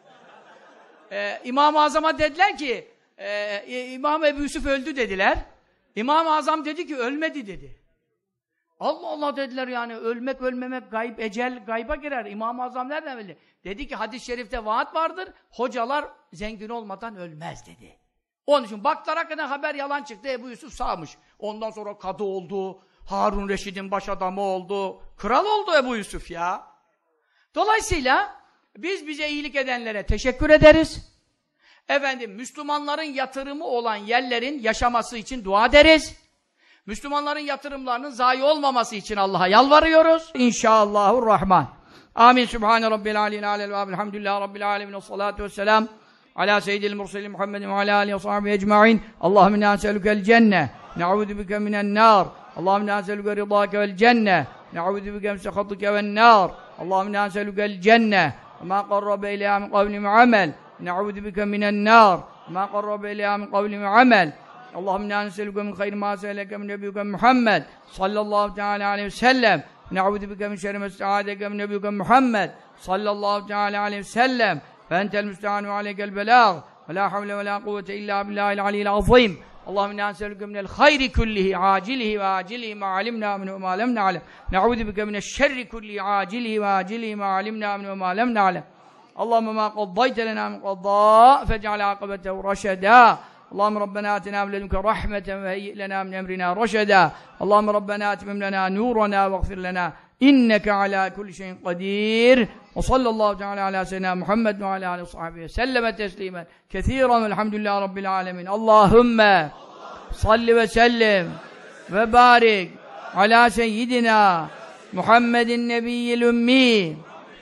İmam-ı Azam'a dediler ki İmam Ebu Yusuf öldü dediler. İmam-ı Azam dedi ki ölmedi dedi. Allah Allah dediler yani ölmek ölmemek gayb, ecel gayba girer. İmam-ı Azam nereden bildi? Dedi ki hadis-i şerifte vaat vardır. Hocalar zengin olmadan ölmez dedi. Onun için baktılar hakikaten haber yalan çıktı. Ebu Yusuf sağmış. Ondan sonra kadı oldu. Harun Reşid'in baş adamı oldu. Kral oldu Ebu Yusuf ya. Dolayısıyla biz bize iyilik edenlere teşekkür ederiz. Müslümanların yatırımı olan yerlerin yaşaması için dua ederiz. Müslümanların yatırımlarının zayi olmaması için Allah'a yalvarıyoruz. İnşallahurrahman. Amin. Sübhane Rabbil Aliyyil Alel ve Elhamdülillahi Rabbil Alemin. Esselatu vesselam. Ala seyyidil murselin Muhammedin ve ala alihi ve sahbihi ecma'in. Allahümme inna nes'elukel cenne. Ne'udhu bike minen nar. Allahümme inna nes'eluke ridâke vel cenne. Ne'udhu bike min sehatike ven nar. Allahümme inna nes'elukel cenne. Ve ma qarrabe ileyha min kavlin ve amel. Ne'udhu bike minen nar. Ve ma qarrabe ileyha min kavlin ve amel. Allahümme inna nes'eluke min hayri ma se'eleke min nebiyyike Muhammed sallallahu teala aleyhi ve sellem. Ne'udhu bike min şerri ma ista'adeke min nebiyyike Muhammed sallallahu teala aleyhi ve sellem. Fe entel müstehanu aleykel belâg. Ve la havle ve la kuvvete illa billahil aliyyil azîm. Allahümme inna nes'eluke minel hayri kullihi acilihi ve acilihi ma alimna minhu ve ma lem na'lem. Ne'udhu bike mineşşerri kullihi acilihi ve acilihi ma alimna minhu ve ma lem na'lem. Allahümme ma qaddayte lena min qaddâ fec'al âkıbetehu raşedâ. Allahümme Rabbena atina ledunke rahmeten ve heyyi lena min emrina raşedâ. Allahümme Rabbena etmim lena nûrana ve gfir lena inneke alâ kulli şeyin kadîr. Ve sallallahu teâlâ alâ seyyidina Muhammed ve alâ alâ sahbihi ve selleme teslimen kethiren velhamdülillahi rabbil âlemin. Allahümme salli ve sellim ve barik alâ seyyidina Muhammedin nebiyyil ümmi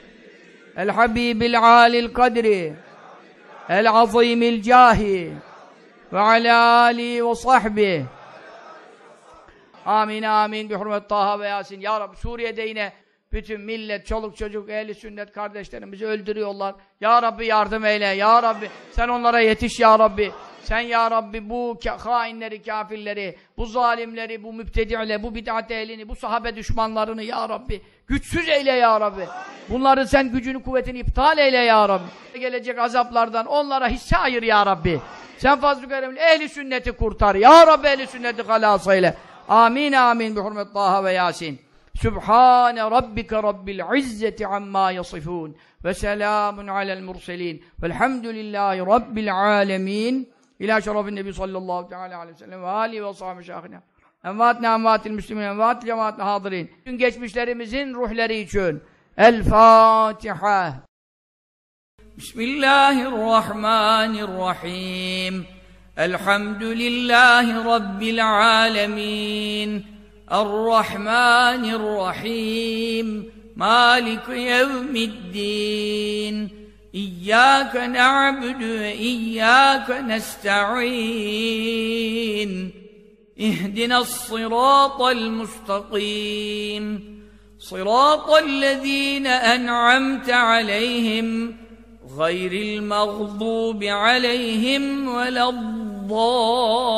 el habibil âlil kadri el azîmil câhi ve alâ âlihi ve sahbihi. Amin amin bi hurmet Taha ve Yasin. Ya Rabbi Suriye'de yine bütün millet, çoluk çocuk, ehli sünnet kardeşlerimizi öldürüyorlar. Ya Rabbi yardım eyle. Ya Rabbi sen onlara yetiş ya Rabbi. Sen ya Rabbi bu hainleri, kafirleri, bu zalimleri, bu mübtedi'le, bu bid'at ehlini, bu sahabe düşmanlarını ya Rabbi güçsüz eyle ya Rabbi. Bunları sen gücünü, kuvvetini iptal eyle ya Rabbi. Gelecek azaplardan onlara hisse ayır ya Rabbi. Sen fazl-ı keremle ehli sünneti kurtar. Ya Rabbi ehli sünneti halas eyle. Amin amin bi hurmet Taha ve Yasin. Sübhane rabbike rabbil izzeti amma yasifun ve selamun alel murselin velhamdülillahi rabbil alemin. İlâ şerefin nebi sallallahu teâlâ aleyhi ve sellem ve âlihi ve sahbihi şâhine. Envâtne envâtil müslümin, envâtil cemaatine hâdirin. Bütün geçmişlerimizin ruhları için. El Fatiha. Bismillahirrahmanirrahim. Elhamdülillahi rabbil âlemin. Errahmanirrahim. Mâlik yevmiddin. İyyâke na'budu ve iyyâke nesta'in. İhdinas-sirâtal mustakîm. Sirâtallezîne en'amte aleyhim gayril mağdûbi aleyhim veleddâlîn.